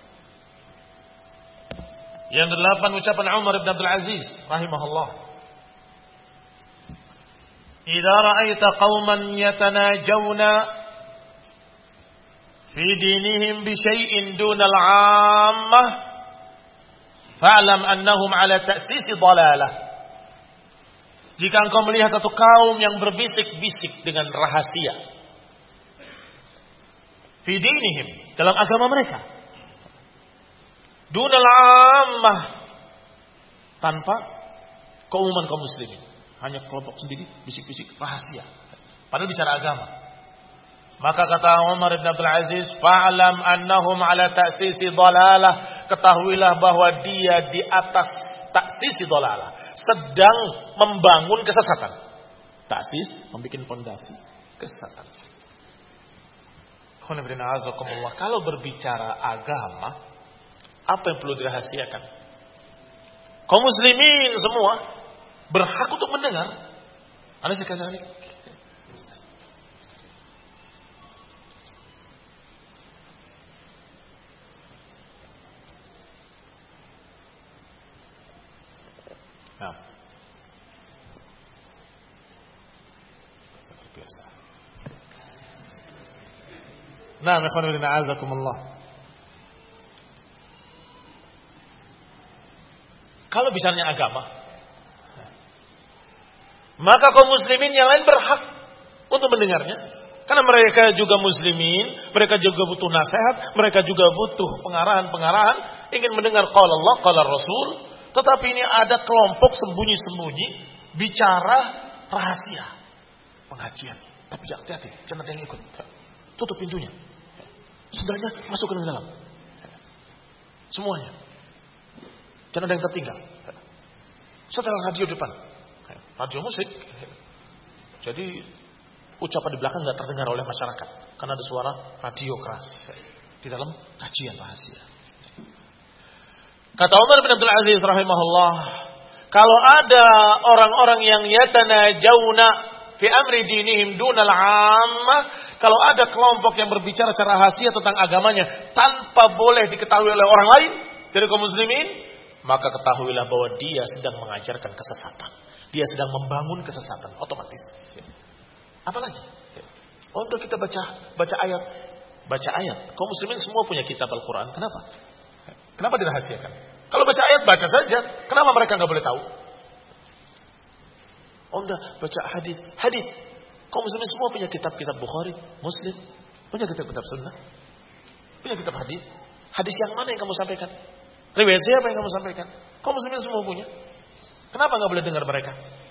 Speaker 1: Yang ke-8 ucapan Umar bin Abdul Aziz rahimahullah. Idza ra'aita qauman yatanajawna fi dinihim bi syai'in dunal 'ammah fa'lam annahum 'ala ta'sis dhalalah. Jika engkau melihat satu kaum yang berbisik-bisik dengan rahasia fi dinihim, dalam agama mereka, dunal 'ammah, tanpa keumuman kaum muslimin, hanya kelompok sendiri bisik-bisik rahasia, padahal bicara agama. Maka kata Umar bin Abdul Aziz, fa'lam annahum 'ala ta'sisi dhalalah, ketahuilah bahwa dia di atas ta'sisi dhalalah, sedang membangun kesesatan. Ta'sis, membuat fondasi kesesatan. Kalau berbicara agama, apa yang perlu dirahasiakan? Kaum muslimin semua berhak untuk mendengar. Anda sekali-kali. Nah. Biasa. Nah, ikhwan fillah, a'azakumullah. Kalau bicaranya agama, maka kaum muslimin yang lain berhak untuk mendengarnya. Karena mereka juga muslimin, mereka juga butuh nasihat, mereka juga butuh pengarahan-pengarahan, ingin mendengar qala Allah, qala Rasul. Tetapi ini ada kelompok sembunyi-sembunyi, bicara rahasia pengajian. Tapi hati-hati, jangan ada yang ikut. Tutup pintunya. Sudahnya masuk ke dalam. Semuanya. Jangan ada yang tertinggal. Setelah radio depan, radio musik. Jadi ucapan di belakang nggak terdengar oleh masyarakat karena ada suara radio keras di dalam kajian rahasia. Kata Umar bin Abdul Aziz rahimahullah, kalau ada orang-orang yang yatanajawna fi amri dinihim dunal 'ammah, kalau ada kelompok yang berbicara secara rahasia tentang agamanya tanpa boleh diketahui oleh orang lain dari kaum muslimin, maka ketahuilah bahwa dia sedang mengajarkan kesesatan. Dia sedang membangun kesesatan otomatis. Apalagi? Untuk kita baca ayat. Kaum muslimin semua punya kitab Al-Quran. Kenapa dirahasiakan? Kalau baca ayat, baca saja. Kenapa mereka nggak boleh tahu? Baca hadis. Kaum muslimin semua punya kitab-kitab Bukhari, Muslim, punya kitab-kitab Sunnah, punya kitab hadis. Hadis yang mana yang kamu sampaikan? Riwayat siapa yang kamu sampaikan? Kaum muslimin semua punya. Kenapa nggak boleh dengar mereka?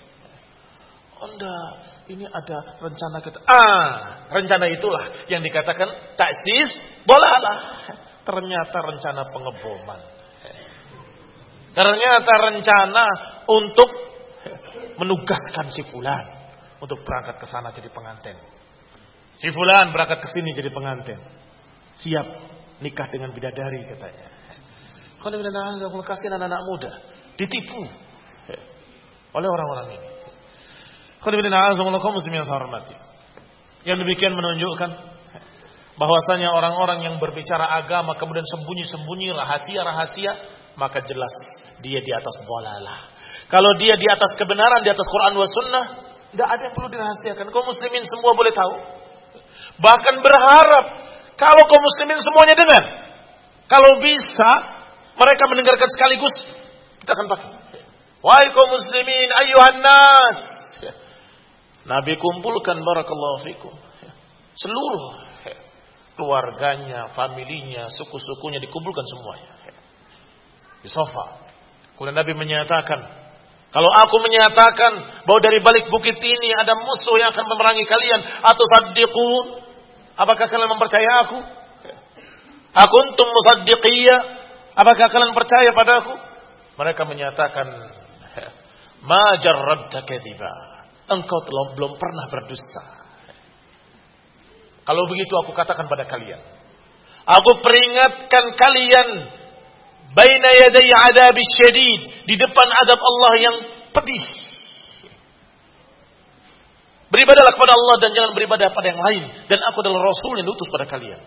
Speaker 1: Ini ada rencana kita. Rencana itulah yang dikatakan ta'sis dhalalah. Ternyata rencana pengeboman. Ternyata rencana untuk menugaskan si fulan untuk berangkat ke sana jadi pengantin. Si fulan berangkat ke sini jadi pengantin. Siap nikah dengan bidadari katanya. Kalau bidadari kasihan anak-anak muda ditipu oleh orang-orang ini. Kalau bidadari kaum muslimin yang saya hormati. Yang demikian menunjukkan bahwasanya orang-orang yang berbicara agama kemudian sembunyi-sembunyi rahasia-rahasia, maka jelas dia di atas dhalalah. Kalau dia di atas kebenaran, di atas Quran wa sunnah, tidak ada yang perlu dirahasiakan. Kaum muslimin semua boleh tahu. Bahkan berharap kalau kaum muslimin semuanya dengar. Kalau bisa mereka mendengarkan sekaligus, kita akan pakai. Wahai kaum muslimin, ayyuhan nas. Nabi kumpulkan barakallahu fikum seluruh keluarganya, familinya, suku-sukunya dikumpulkan semuanya di sofa. Kemudian Nabi menyatakan, kalau aku menyatakan bahwa dari balik bukit ini ada musuh yang akan memerangi kalian, atau saddiqun, apakah kalian mempercayai aku? Akuntum musaddiqiyya, apakah kalian percaya padaku? Mereka menyatakan, ma jarrabta kadhiba, engkau belum pernah berdusta. Kalau begitu aku katakan pada kalian, aku peringatkan kalian baina yaday adabis syadid, di depan adab Allah yang pedih. Beribadahlah kepada Allah dan jangan beribadah pada yang lain, dan aku adalah Rasul yang diutus pada kalian.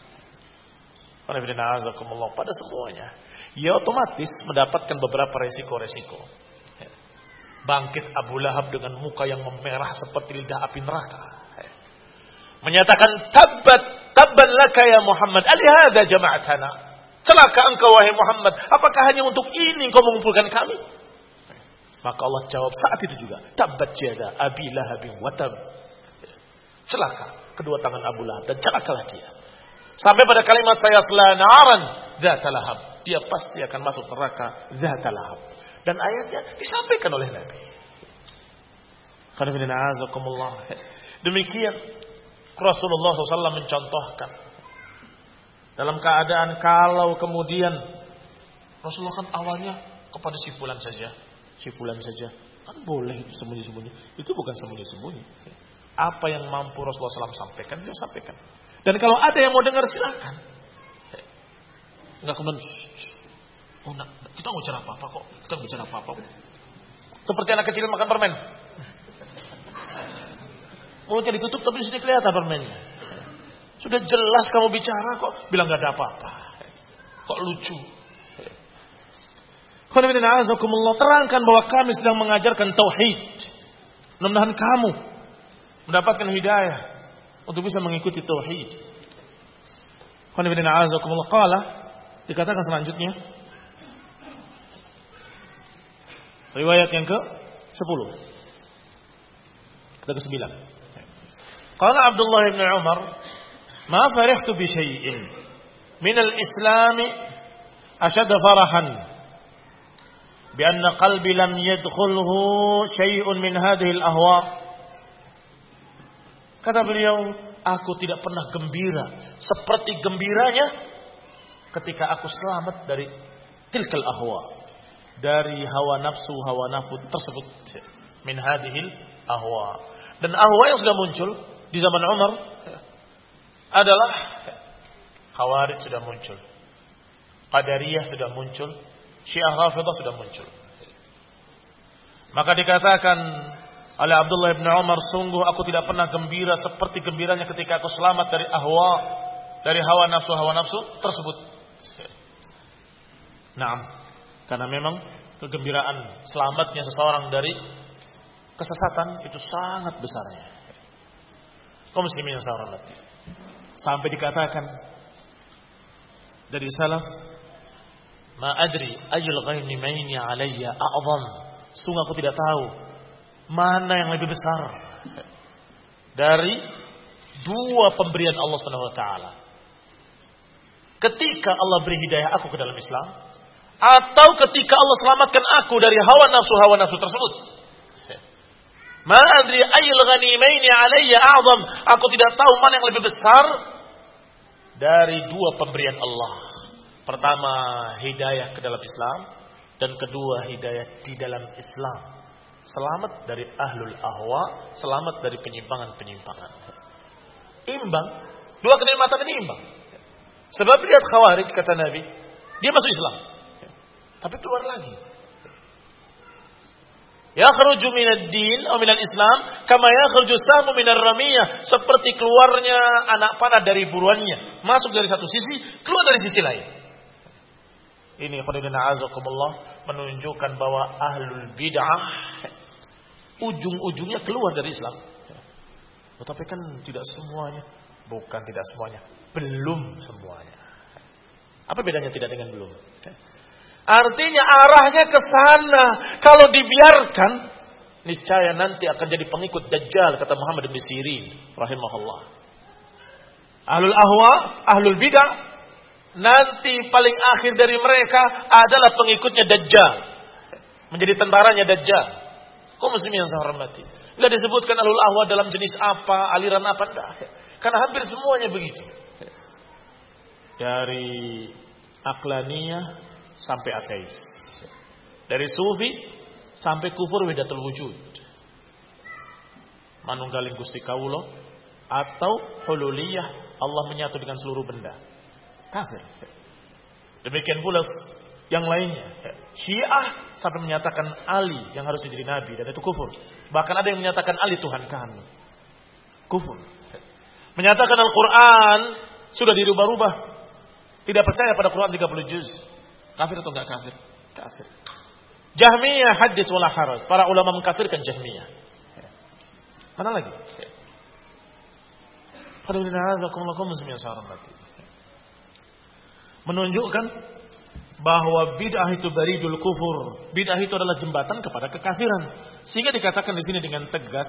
Speaker 1: Pada semuanya, ya otomatis mendapatkan beberapa resiko-resiko. Bangkit Abu Lahab dengan muka yang memerah seperti lidah api neraka, menyatakan tabban laka ya Muhammad, alihada jama'atana, celaka engkau wahai Muhammad, apakah hanya untuk ini engkau mengumpulkan kami? Maka Allah jawab saat itu juga, tabbat yada abi lahabin wa tab, celaka kedua tangan Abu Lahab dan celakalah dia. Sampai pada kalimat sayasla naran dzata lahab, dia pasti akan masuk neraka dzata lahab. Dan ayatnya disampaikan oleh Nabi. Demikian Rasulullah SAW mencontohkan dalam keadaan kalau kemudian Rasulullah kan awalnya kepada si fulan saja, kan boleh itu sembunyi-sembunyi. Itu bukan sembunyi-sembunyi. Apa yang mampu Rasulullah SAW sampaikan, dia sampaikan. Dan kalau ada yang mau dengar silakan. Enggak kemudian kita nggak bicara apa-apa kok. Kita nggak bicara apa-apa. Seperti anak kecil makan permen. Mulutnya ditutup tapi di sini kelihatan permennya. Sudah jelas kamu bicara kok bilang nggak ada apa-apa. Kok lucu. Terangkan bahwa kami sedang mengajarkan tauhid. Mudah-mudahan kamu mendapatkan hidayah untuk bisa mengikuti tauhid. Qala dikatakan selanjutnya, riwayat yang ke-10. Kita ke-9. Qala Abdullah bin Umar, "Ma farihtu bi syai'in min al-Islam ashad farahan bi anna qalbi lam yadkhulhu syai'un min hadhihi al-ahwa." Kata beliau, aku tidak pernah gembira seperti gembiranya ketika aku selamat dari tilkal ahwa, dari hawa nafsu tersebut, min hadhil ahwa. Dan ahwa yang sudah muncul di zaman Umar adalah Khawarij sudah muncul, Qadariyah sudah muncul, Syiah Rafidah sudah muncul. Maka dikatakan oleh Abdullah bin Umar, sungguh aku tidak pernah gembira seperti gembiranya ketika aku selamat dari ahwa, dari hawa nafsu tersebut. Naam. Karena memang kegembiraan selamatnya seseorang dari kesesatan itu sangat besarnya. Kaum muslimin yang saya hormati. Sampai dikatakan dari salaf, ma adri ayyul ghanimaini alayya a'zam. Sungguh aku tidak tahu mana yang lebih besar dari dua pemberian Allah Subhanahu wa taala. Ketika Allah beri hidayah aku ke dalam Islam, atau ketika Allah selamatkan aku dari hawa nafsu tersebut. Ma adri ayyul ghanimaini alayya a'zam. Aku tidak tahu mana yang lebih besar dari dua pemberian Allah. Pertama, hidayah ke dalam Islam. Dan kedua, hidayah di dalam Islam. Selamat dari ahlul ahwa, selamat dari penyimpangan-penyimpangan. Imbang. Dua kenikmatan ini imbang. Sebab lihat Khawarij, kata Nabi, dia masuk Islam, tapi keluar lagi. Yakhruju minad din atau minal Islam kama yakhruju samu minar ramiyah, seperti keluarnya anak panah dari buruannya, masuk dari satu sisi, keluar dari sisi lain. Ini khairuddin azakumullah menunjukkan bahwa ahlul bid'ah ujung-ujungnya keluar dari Islam. Tetapi kan tidak semuanya, bukan tidak semuanya, belum semuanya. Apa bedanya tidak dengan belum? Artinya arahnya ke sana. Kalau dibiarkan, niscaya nanti akan jadi pengikut Dajjal, kata Muhammad bin Sirin rahimahullah. Ahlul ahwa, ahlul bid'ah, nanti paling akhir dari mereka adalah pengikutnya Dajjal, menjadi tentaranya Dajjal. Kau muslimin yang saya hormati, tidak disebutkan ahlul ahwa dalam jenis apa, aliran apa, enggak. Karena hampir semuanya begitu. Dari aqlaniyah sampai ateis, dari sufi sampai kufur wahdatul wujud, manunggaling Gusti Kawula, atau hululiyah, Allah menyatu dengan seluruh benda, kafir. Demikian pula yang lainnya, Syiah sampai menyatakan Ali yang harus menjadi nabi, dan itu kufur. Bahkan ada yang menyatakan Ali Tuhan kami, kufur. Menyatakan Al-Quran sudah dirubah-rubah, tidak percaya pada Quran 30 juz, kafir atau enggak kafir? Kafir. Jahmiyah hadits wala haraj, para ulama mengkafirkan Jahmiyah. Mana lagi? Menunjukkan bahwa bid'ah itu baridul kufur. Bid'ah itu adalah jembatan kepada kekafiran. Sehingga dikatakan di sini dengan tegas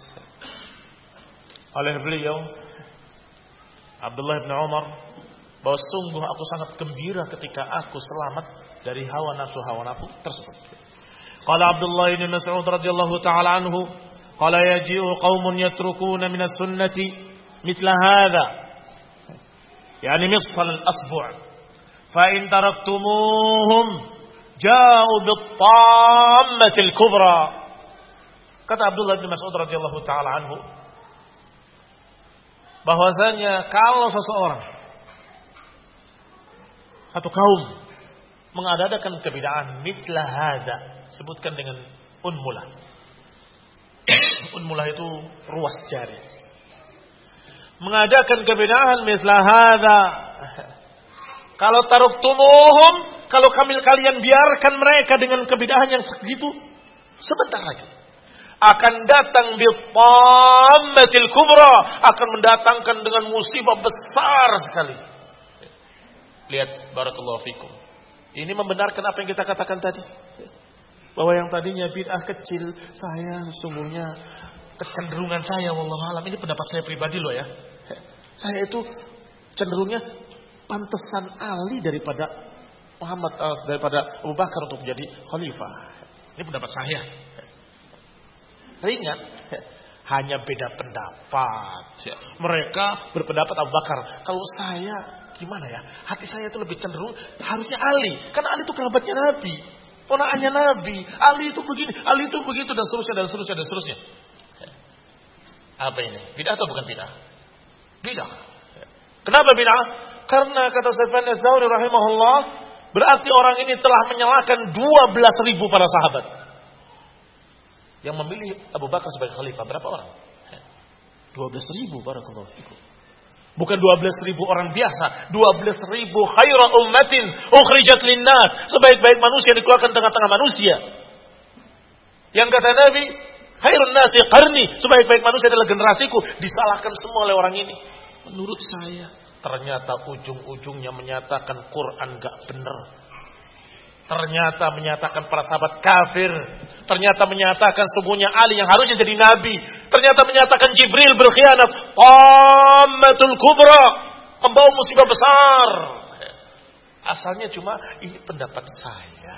Speaker 1: oleh beliau Abdullah bin Umar, bahwa sungguh aku sangat gembira ketika aku selamat dari hawa nafsu tersebut. Qala Abdullah bin Mas'ud radhiyallahu ta'ala anhu, qala yaji'u qaumun yatrukuna min as-sunnati mithla hadha, yani mifsal al-asbu', fa in taraktumuhum ja'u bit-tammati al-kubra. Kata Abdullah bin Mas'ud radhiyallahu ta'ala anhu, bahwasanya kalau seseorang, satu kaum mengadakan kebid'ahan mithla hada, sebutkan dengan unmulah. Unmulah itu ruas jari. Mengadakan kebid'ahan mithla hada, kalau taruktumuhum, kalau kalian biarkan mereka dengan kebid'ahan yang segitu, sebentar lagi akan datang bitammatil kubra, akan mendatangkan dengan musibah besar sekali. Lihat, barakallahu fikum. Ini membenarkan apa yang kita katakan tadi, bahwa yang tadinya bid'ah kecil, saya sesungguhnya kecenderungan saya, wallahu alam, ini pendapat saya pribadi loh ya, saya itu cenderungnya pantesan Ali daripada Muhammad, daripada Abu Bakar untuk menjadi khalifah. Ini pendapat saya. Ringan, hanya beda pendapat. Mereka berpendapat Abu Bakar. Kalau saya gimana ya? Hati saya itu lebih cenderung harusnya Ali, karena Ali itu kerabatnya Nabi, ponakannya Nabi. Ali itu begini, Ali itu begitu, dan seterusnya dan seterusnya dan seterusnya. Apa ini? Bid'ah atau bukan bid'ah? Bid'ah. Kenapa bid'ah? Karena kata Sufyan ats-Tsauri rahimahullah, berarti orang ini telah menyalahkan 12.000 para sahabat. Yang memilih Abu Bakar sebagai khalifah berapa orang? 12.000, barakallahu fikum. Bukan 12.000 orang biasa, 12.000 khairu ummatin ukhrijat linnas, sebaik-baik manusia yang dikeluarkan tengah-tengah manusia. Yang kata Nabi, khairun nasi qarni, sebaik-baik manusia adalah generasiku, disalahkan semua oleh orang ini. Menurut saya, ternyata ujung-ujungnya menyatakan Quran gak benar. Ternyata menyatakan para sahabat kafir. Ternyata menyatakan sungguhnya Ali yang harusnya jadi nabi. Ternyata menyatakan Jibril berkhianat. Tammatul kubra, membawa musibah besar. Asalnya cuma ini pendapat saya.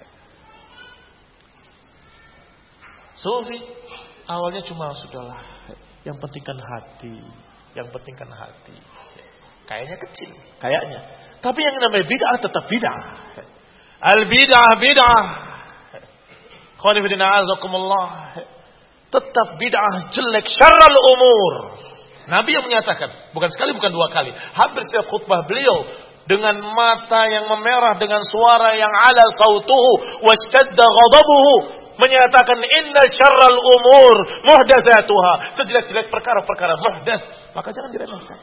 Speaker 1: Sufi awalnya cuma sudahlah, yang pentingkan hati, yang pentingkan hati. Kayaknya kecil, kayaknya. Tapi yang namanya bid'ah tetap bid'ah. Al-bid'ah bid'ah. Khonifidina azakumullah. Tetap bid'ah jelek, syarrul umur. Nabi yang menyatakan, bukan sekali, bukan dua kali. Hampir setiap khutbah beliau, dengan mata yang memerah, dengan suara yang ala sautuhu, washtadda ghadabuhu, menyatakan inna syarrul umur muhdatsatuha. Sejelek-jelek perkara-perkara muhdats, maka jangan diremehkan.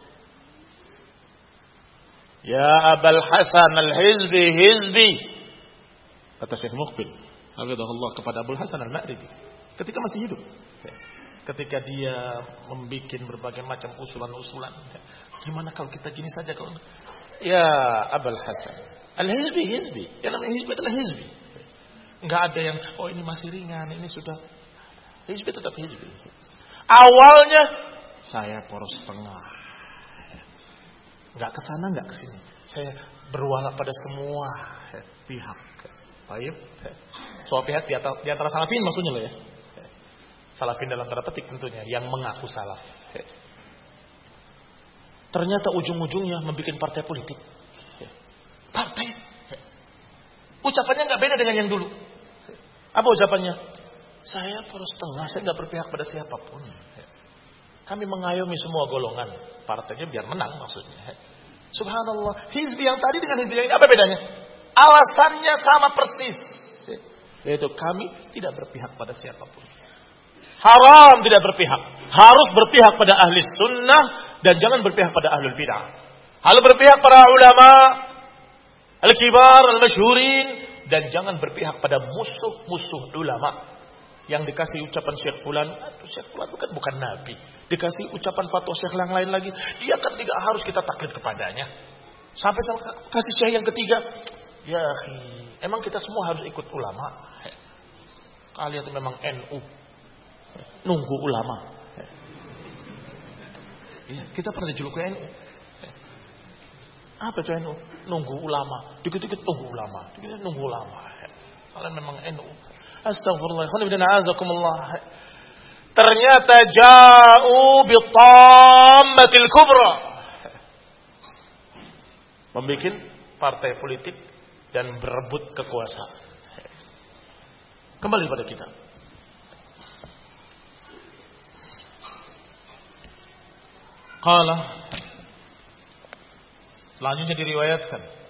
Speaker 1: Ya Abul Hasan al-Hizbi, hizbi. Kata Syekh Muqbil, hafizahullah, kepada Abul Hasan al-Ma'ribi ketika masih hidup. Ketika dia membuat berbagai macam usulan-usulan. Gimana kalau kita gini saja kalau ya Abul Hasan al-Hizbi, hizbi. Yang namanya hizbi adalah hizbi. Enggak ada yang oh ini masih ringan, ini sudah. Hizbi tetap hizbi. Awalnya saya poros tengah. Enggak ke sana, enggak ke sini. Saya berwala pada semua pihak. Baik. Soal pihak di antara salafin maksudnya loh ya. Salafin dalam tanda petik tentunya yang mengaku salaf. Ternyata ujung-ujungnya membuat partai politik. Partai. Ucapannya enggak beda dengan yang dulu. Apa ucapannya? Saya poros tengah, saya enggak berpihak pada siapapun. Kami mengayomi semua golongan. Partainya biar menang maksudnya. Subhanallah. Hizbi yang tadi dengan hizbi yang ini apa bedanya? Alasannya sama persis. Yaitu kami tidak berpihak pada siapapun. Haram tidak berpihak. Harus berpihak pada ahli sunnah. Dan jangan berpihak pada ahlul bid'ah. Harus berpihak pada ulama. Al-kibar, al-masyhurin. Dan jangan berpihak pada musuh-musuh ulama. Yang dikasih ucapan Syekh Fulan, Syekh Fulan bukan Nabi. Dikasih ucapan fatwa Syekh yang lain lagi, dia kan tidak harus kita taklid kepadanya. Sampai kasih Syekh yang ketiga, ya emang kita semua harus ikut ulama. Kalian itu memang NU, nunggu ulama. Ya, kita pernah dijuluki NU. Apa itu NU? Nunggu ulama, dikit-dikit tunggu ulama, dikit-dikit nunggu ulama. Kalian memang NU. Astagfirullah. Ternyata ja'u bitammatil kubra. Membikin partai politik dan berebut kekuasaan. Kembali pada kita. Qala. Selanjutnya diriwayatkan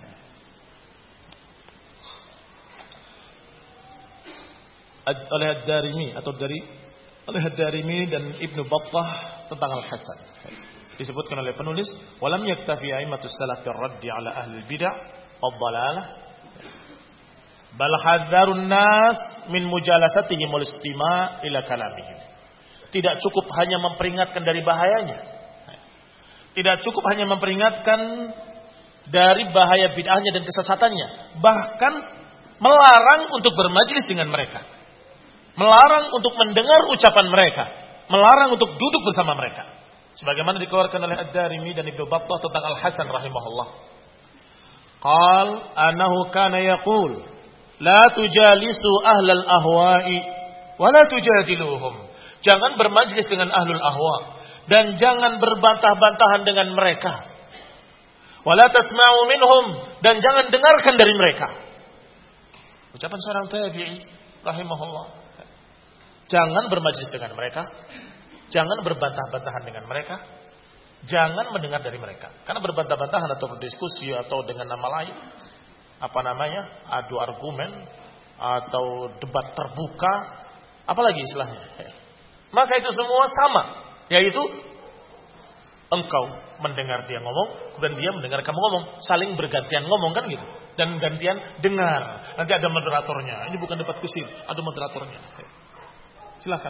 Speaker 1: oleh Ad-Darimi atau dari oleh Ad-Darimi dan Ibnu Battah tentang Al-Hasan. Disebutkan oleh penulis, "Walam yaktafi a'immatus salaf ar-radd 'ala ahli al-bid'ah wad-dhalalah, bal hadzarun nas min mujalasatihim wal istima' ila kalamihim." Tidak cukup hanya memperingatkan dari bahayanya. Tidak cukup hanya memperingatkan dari bahaya bid'ahnya dan kesesatannya, bahkan melarang untuk bermajlis dengan mereka. Melarang untuk mendengar ucapan mereka. Melarang untuk duduk bersama mereka. Sebagaimana dikeluarkan oleh Ad-Darimi dan Ibnu Battah tentang Al-Hasan rahimahullah. Qal annahu kana yaqul la tujalisu ahlal ahwa'i wa la tujadiluhum. Jangan bermajlis dengan ahlul ahwa dan jangan berbantah-bantahan dengan mereka. Wa la tasma'u minhum, dan jangan dengarkan dari mereka. Ucapan seorang tabi'i rahimahullah. Jangan bermajlis dengan mereka. Jangan berbantah-bantahan dengan mereka. Jangan mendengar dari mereka. Karena berbantah-bantahan atau berdiskusi atau dengan nama lain, adu argumen atau debat terbuka, apalagi istilahnya. Maka itu semua sama, yaitu engkau mendengar dia ngomong dan dia mendengar kamu ngomong, saling bergantian ngomong kan gitu. Dan gantian dengar. Nanti ada moderatornya. Ini bukan debat kusir, ada moderatornya. Silakan.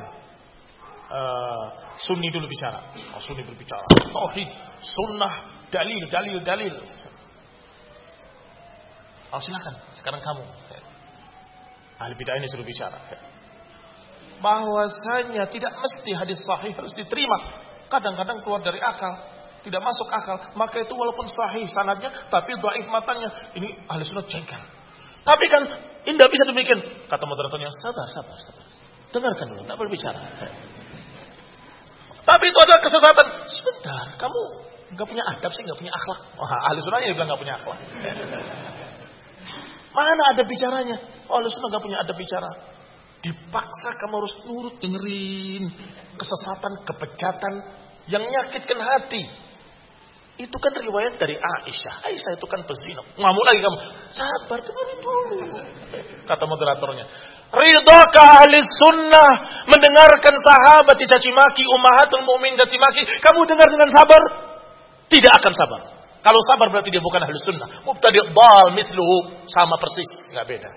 Speaker 1: Sunni dulu bicara. Sunni berbicara. Tauhid, sunnah, dalil. Silakan. Sekarang kamu. Ahli bid'ah ini suruh bicara. Bahwasanya tidak mesti hadis sahih harus diterima. Kadang-kadang keluar dari akal, tidak masuk akal. Maka itu walaupun sahih sanadnya, tapi dhaif matanya. Ini ahli sunnah jengkel. Tapi kan tidak bisa demikian. Kata moderatornya, sabar. Dengarkan dulu, tidak berbicara. Tapi itu adalah kesesatan. Sebentar, kamu nggak punya adab sih, nggak punya akhlak. Wah, ahli sunnahnya bilang nggak punya akhlak. Mana ada bicaranya? Ahlus sunnah gak punya adab bicara. Dipaksa kamu harus nurut dengerin kesesatan, kebejatan yang menyakitkan hati. Itu kan riwayat dari Aisyah. Aisyah itu kan pezina. Ngamuk lagi kamu. Sabar, dengerin dulu. Kata moderatornya. Ridhaka ahli sunnah. Mendengarkan sahabat dicaci maki, ummahatul mu'min dicaci maki. Kamu dengar dengan sabar? Tidak akan sabar. Kalau sabar berarti dia bukan ahli sunnah. Mubtadi' dhal mithluhu. Sama persis. Gak beda.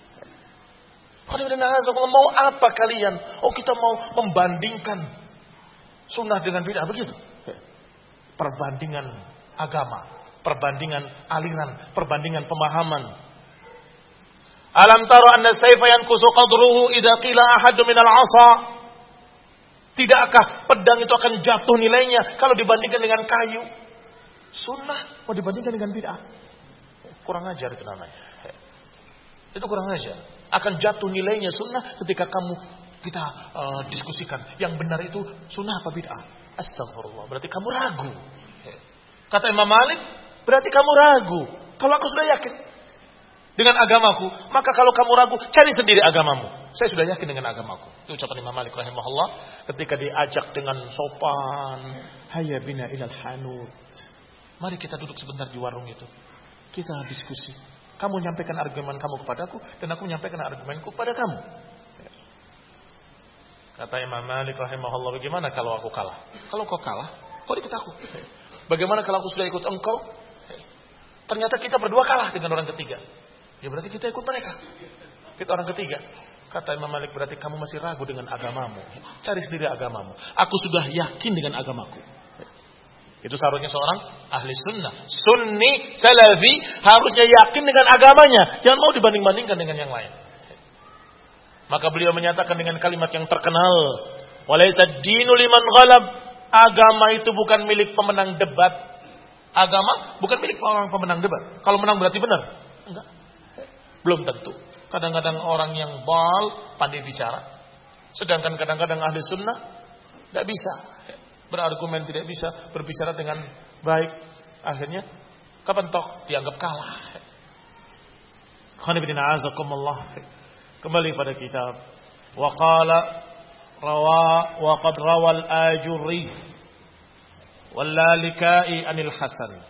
Speaker 1: Mau apa kalian? Oh, kita mau membandingkan sunnah dengan bid'ah. Begitu. Perbandingan agama, perbandingan aliran, perbandingan pemahaman. Alam tara anna sayfa yanqusu qadruhu idza qila ahadu minal 'asa. Tidakkah pedang itu akan jatuh nilainya kalau dibandingkan dengan kayu? Sunnah mau dibandingkan dengan bid'ah. Kurang ajar itu namanya. Itu kurang ajar. Akan jatuh nilainya sunnah ketika kita diskusikan yang benar itu sunnah apa bid'ah. Astagfirullah, berarti kamu ragu. Kata Imam Malik, berarti kamu ragu. Kalau aku sudah yakin dengan agamaku, maka kalau kamu ragu, cari sendiri agamamu. Saya sudah yakin dengan agamaku. Itu ucapan Imam Malik rahimahullah ketika diajak dengan sopan, hayya bina ilal hanud. Mari kita duduk sebentar di warung itu. Kita diskusi. Kamu menyampaikan argumen kamu kepadaku dan aku menyampaikan argumenku kepada kamu. Kata Imam Malik rahimahullah, bagaimana kalau aku kalah? Kalau kau kalah, kau ikut aku. Bagaimana kalau aku sudah ikut engkau? Ternyata kita berdua kalah dengan orang ketiga. Ya berarti kita ikut mereka. Kita orang ketiga. Kata Imam Malik, berarti kamu masih ragu dengan agamamu. Cari sendiri agamamu. Aku sudah yakin dengan agamaku. Itu seharusnya seorang ahli sunnah. Sunni, salafi harusnya yakin dengan agamanya. Jangan mau dibanding-bandingkan dengan yang lain. Maka beliau menyatakan dengan kalimat yang terkenal, walaisa dinu liman ghalab. Agama itu bukan milik pemenang debat. Agama bukan milik orang pemenang debat. Kalau menang berarti benar? Enggak. Belum tentu. Kadang-kadang orang yang pandai bicara, sedangkan kadang-kadang ahli sunnah tidak bisa berargumen, tidak bisa berbicara dengan baik. Akhirnya kapan toh dianggap kalah. Khonibidina azakumullah. Kembali pada kitab. Wa qad rawal Ajurri wal Lalikai anil Hasan.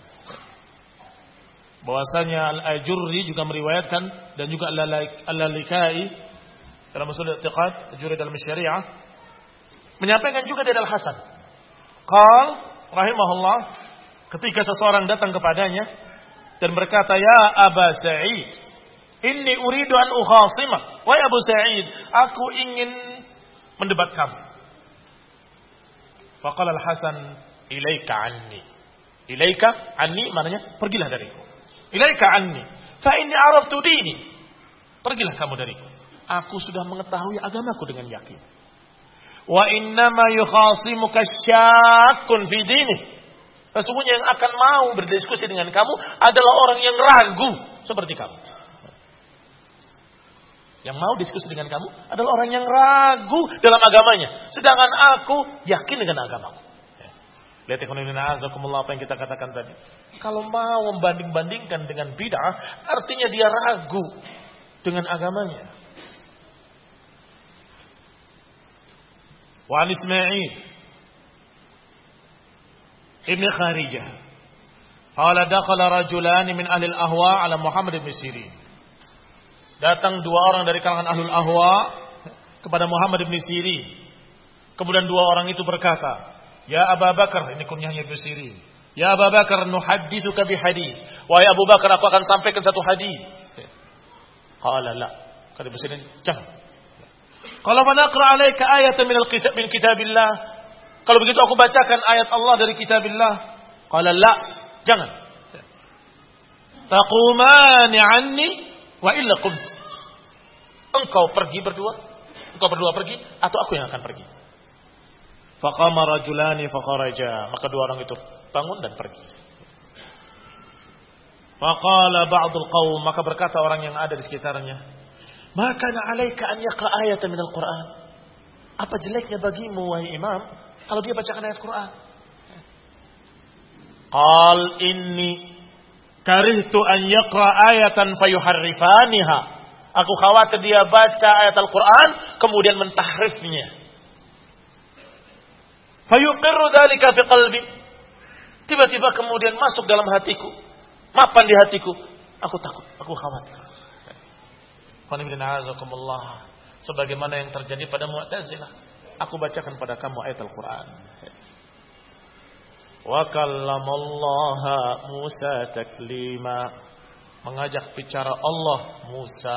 Speaker 1: Bahwasanya Al-Ajurri juga meriwayatkan dan juga Al-Lalikai dalam usul i'tiqad, Ajurri dalam syariah menyampaikan juga dari Al-Hasan. Qal rahimahullah, ketika seseorang datang kepadanya dan berkata, "Ya Aba Sa'id, inni uridu an ukhasimah." Wahai Abu Sa'id, aku ingin mendebat kamu. Faqala Al-Hasan, "Ilaika anni." Ilaika anni maknanya pergilah dariku. Ilaika anni, fa inni araftu dini. Pergilah kamu dariku. Aku sudah mengetahui agamaku dengan yakin. Wa innama yukhasimuka syakkun fi dinih. Sesungguhnya yang akan mau berdiskusi dengan kamu adalah orang yang ragu seperti kamu. Yang mau diskusi dengan kamu adalah orang yang ragu dalam agamanya. Sedangkan aku yakin dengan agamaku. Lihat apa yang kita katakan tadi. Kalau mau membanding-bandingkan dengan bid'ah, artinya dia ragu dengan agamanya. Wa Ismail ibn Kharijah qala dakhala rajulan min ahli al-ahwa ala Muhammad ibn Sirin. Datang dua orang dari kalangan ahlul ahwa kepada Muhammad ibn Sirin. Kemudian dua orang itu berkata, "Ya Abu Bakar," ini kunyahnya Ibnu Sirin. "Ya Abu Bakar, nuhadditsuka bi hadits." Wahai Abu Bakar, aku akan sampaikan satu hadis. Qala la. Kata Ibnu Sirin, jangan. Qala fa naqra 'alaika ayatan min kitabillah. Kalau begitu aku bacakan ayat Allah dari kitabillah. Qala la, jangan. Taqumani 'anni wa illa qumt. Engkau berdua pergi atau aku yang akan pergi. Faqama rajulani fakharaja. Maka dua orang itu bangun dan pergi. Faqala ba'dul qaum, maka berkata orang yang ada di sekitarnya, "Ma kana 'alaika an yaqra ayatan minal Qur'an?" Apa jeleknya bagimu wahai imam kalau dia bacakan ayat Quran? Qal inni Karihtu an yaqra ayatan fayuharrifaniha. Aku khawatir dia baca ayat Al-Quran kemudian mentahrifnya. Fayuqirru dzalika fi qalbi. Tiba-tiba kemudian masuk dalam hatiku. Mapan di hatiku. Aku takut, aku khawatir. Sebagaimana yang terjadi pada Mu'tazilah. Aku bacakan pada kamu ayat Al-Quran. Wa kallamallaha Musa taklima. Mengajak bicara Allah Musa.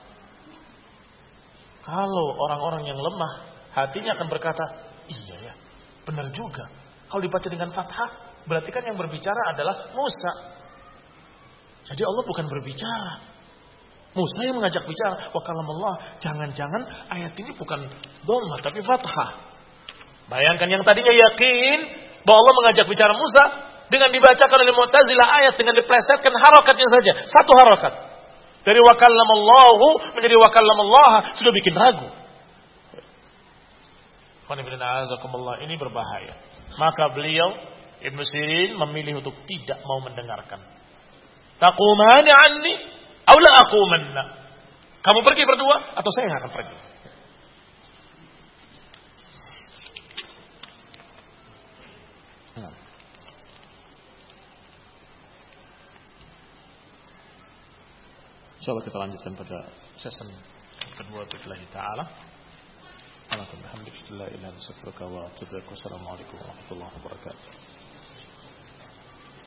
Speaker 1: Kalau orang-orang yang lemah, hatinya akan berkata, iya ya, benar juga. Kalau dibaca dengan fathah, berarti kan yang berbicara adalah Musa. Jadi Allah bukan berbicara. Musa yang mengajak bicara. Wa kallamallaha. Jangan-jangan ayat ini bukan dhammah tapi fathah. Bayangkan yang tadinya yakin bahwa Allah mengajak bicara Musa, dengan dibacakan oleh Mu'tazilah ayat dengan diplesetkan harakatnya saja, satu harakat. Dari wa kallamallahu menjadi wa kallamallaha sudah bikin ragu. Ini berbahaya. Maka beliau Ibnu Sirin memilih untuk tidak mau mendengarkan. Taqumani anni aw la aqumanna. Kamu pergi berdua atau saya yang akan pergi. InsyaAllah kita lanjutkan pada season kedua billahi ta'ala. Alhamdulillah. Assalamualaikum warahmatullahi wabarakatuh.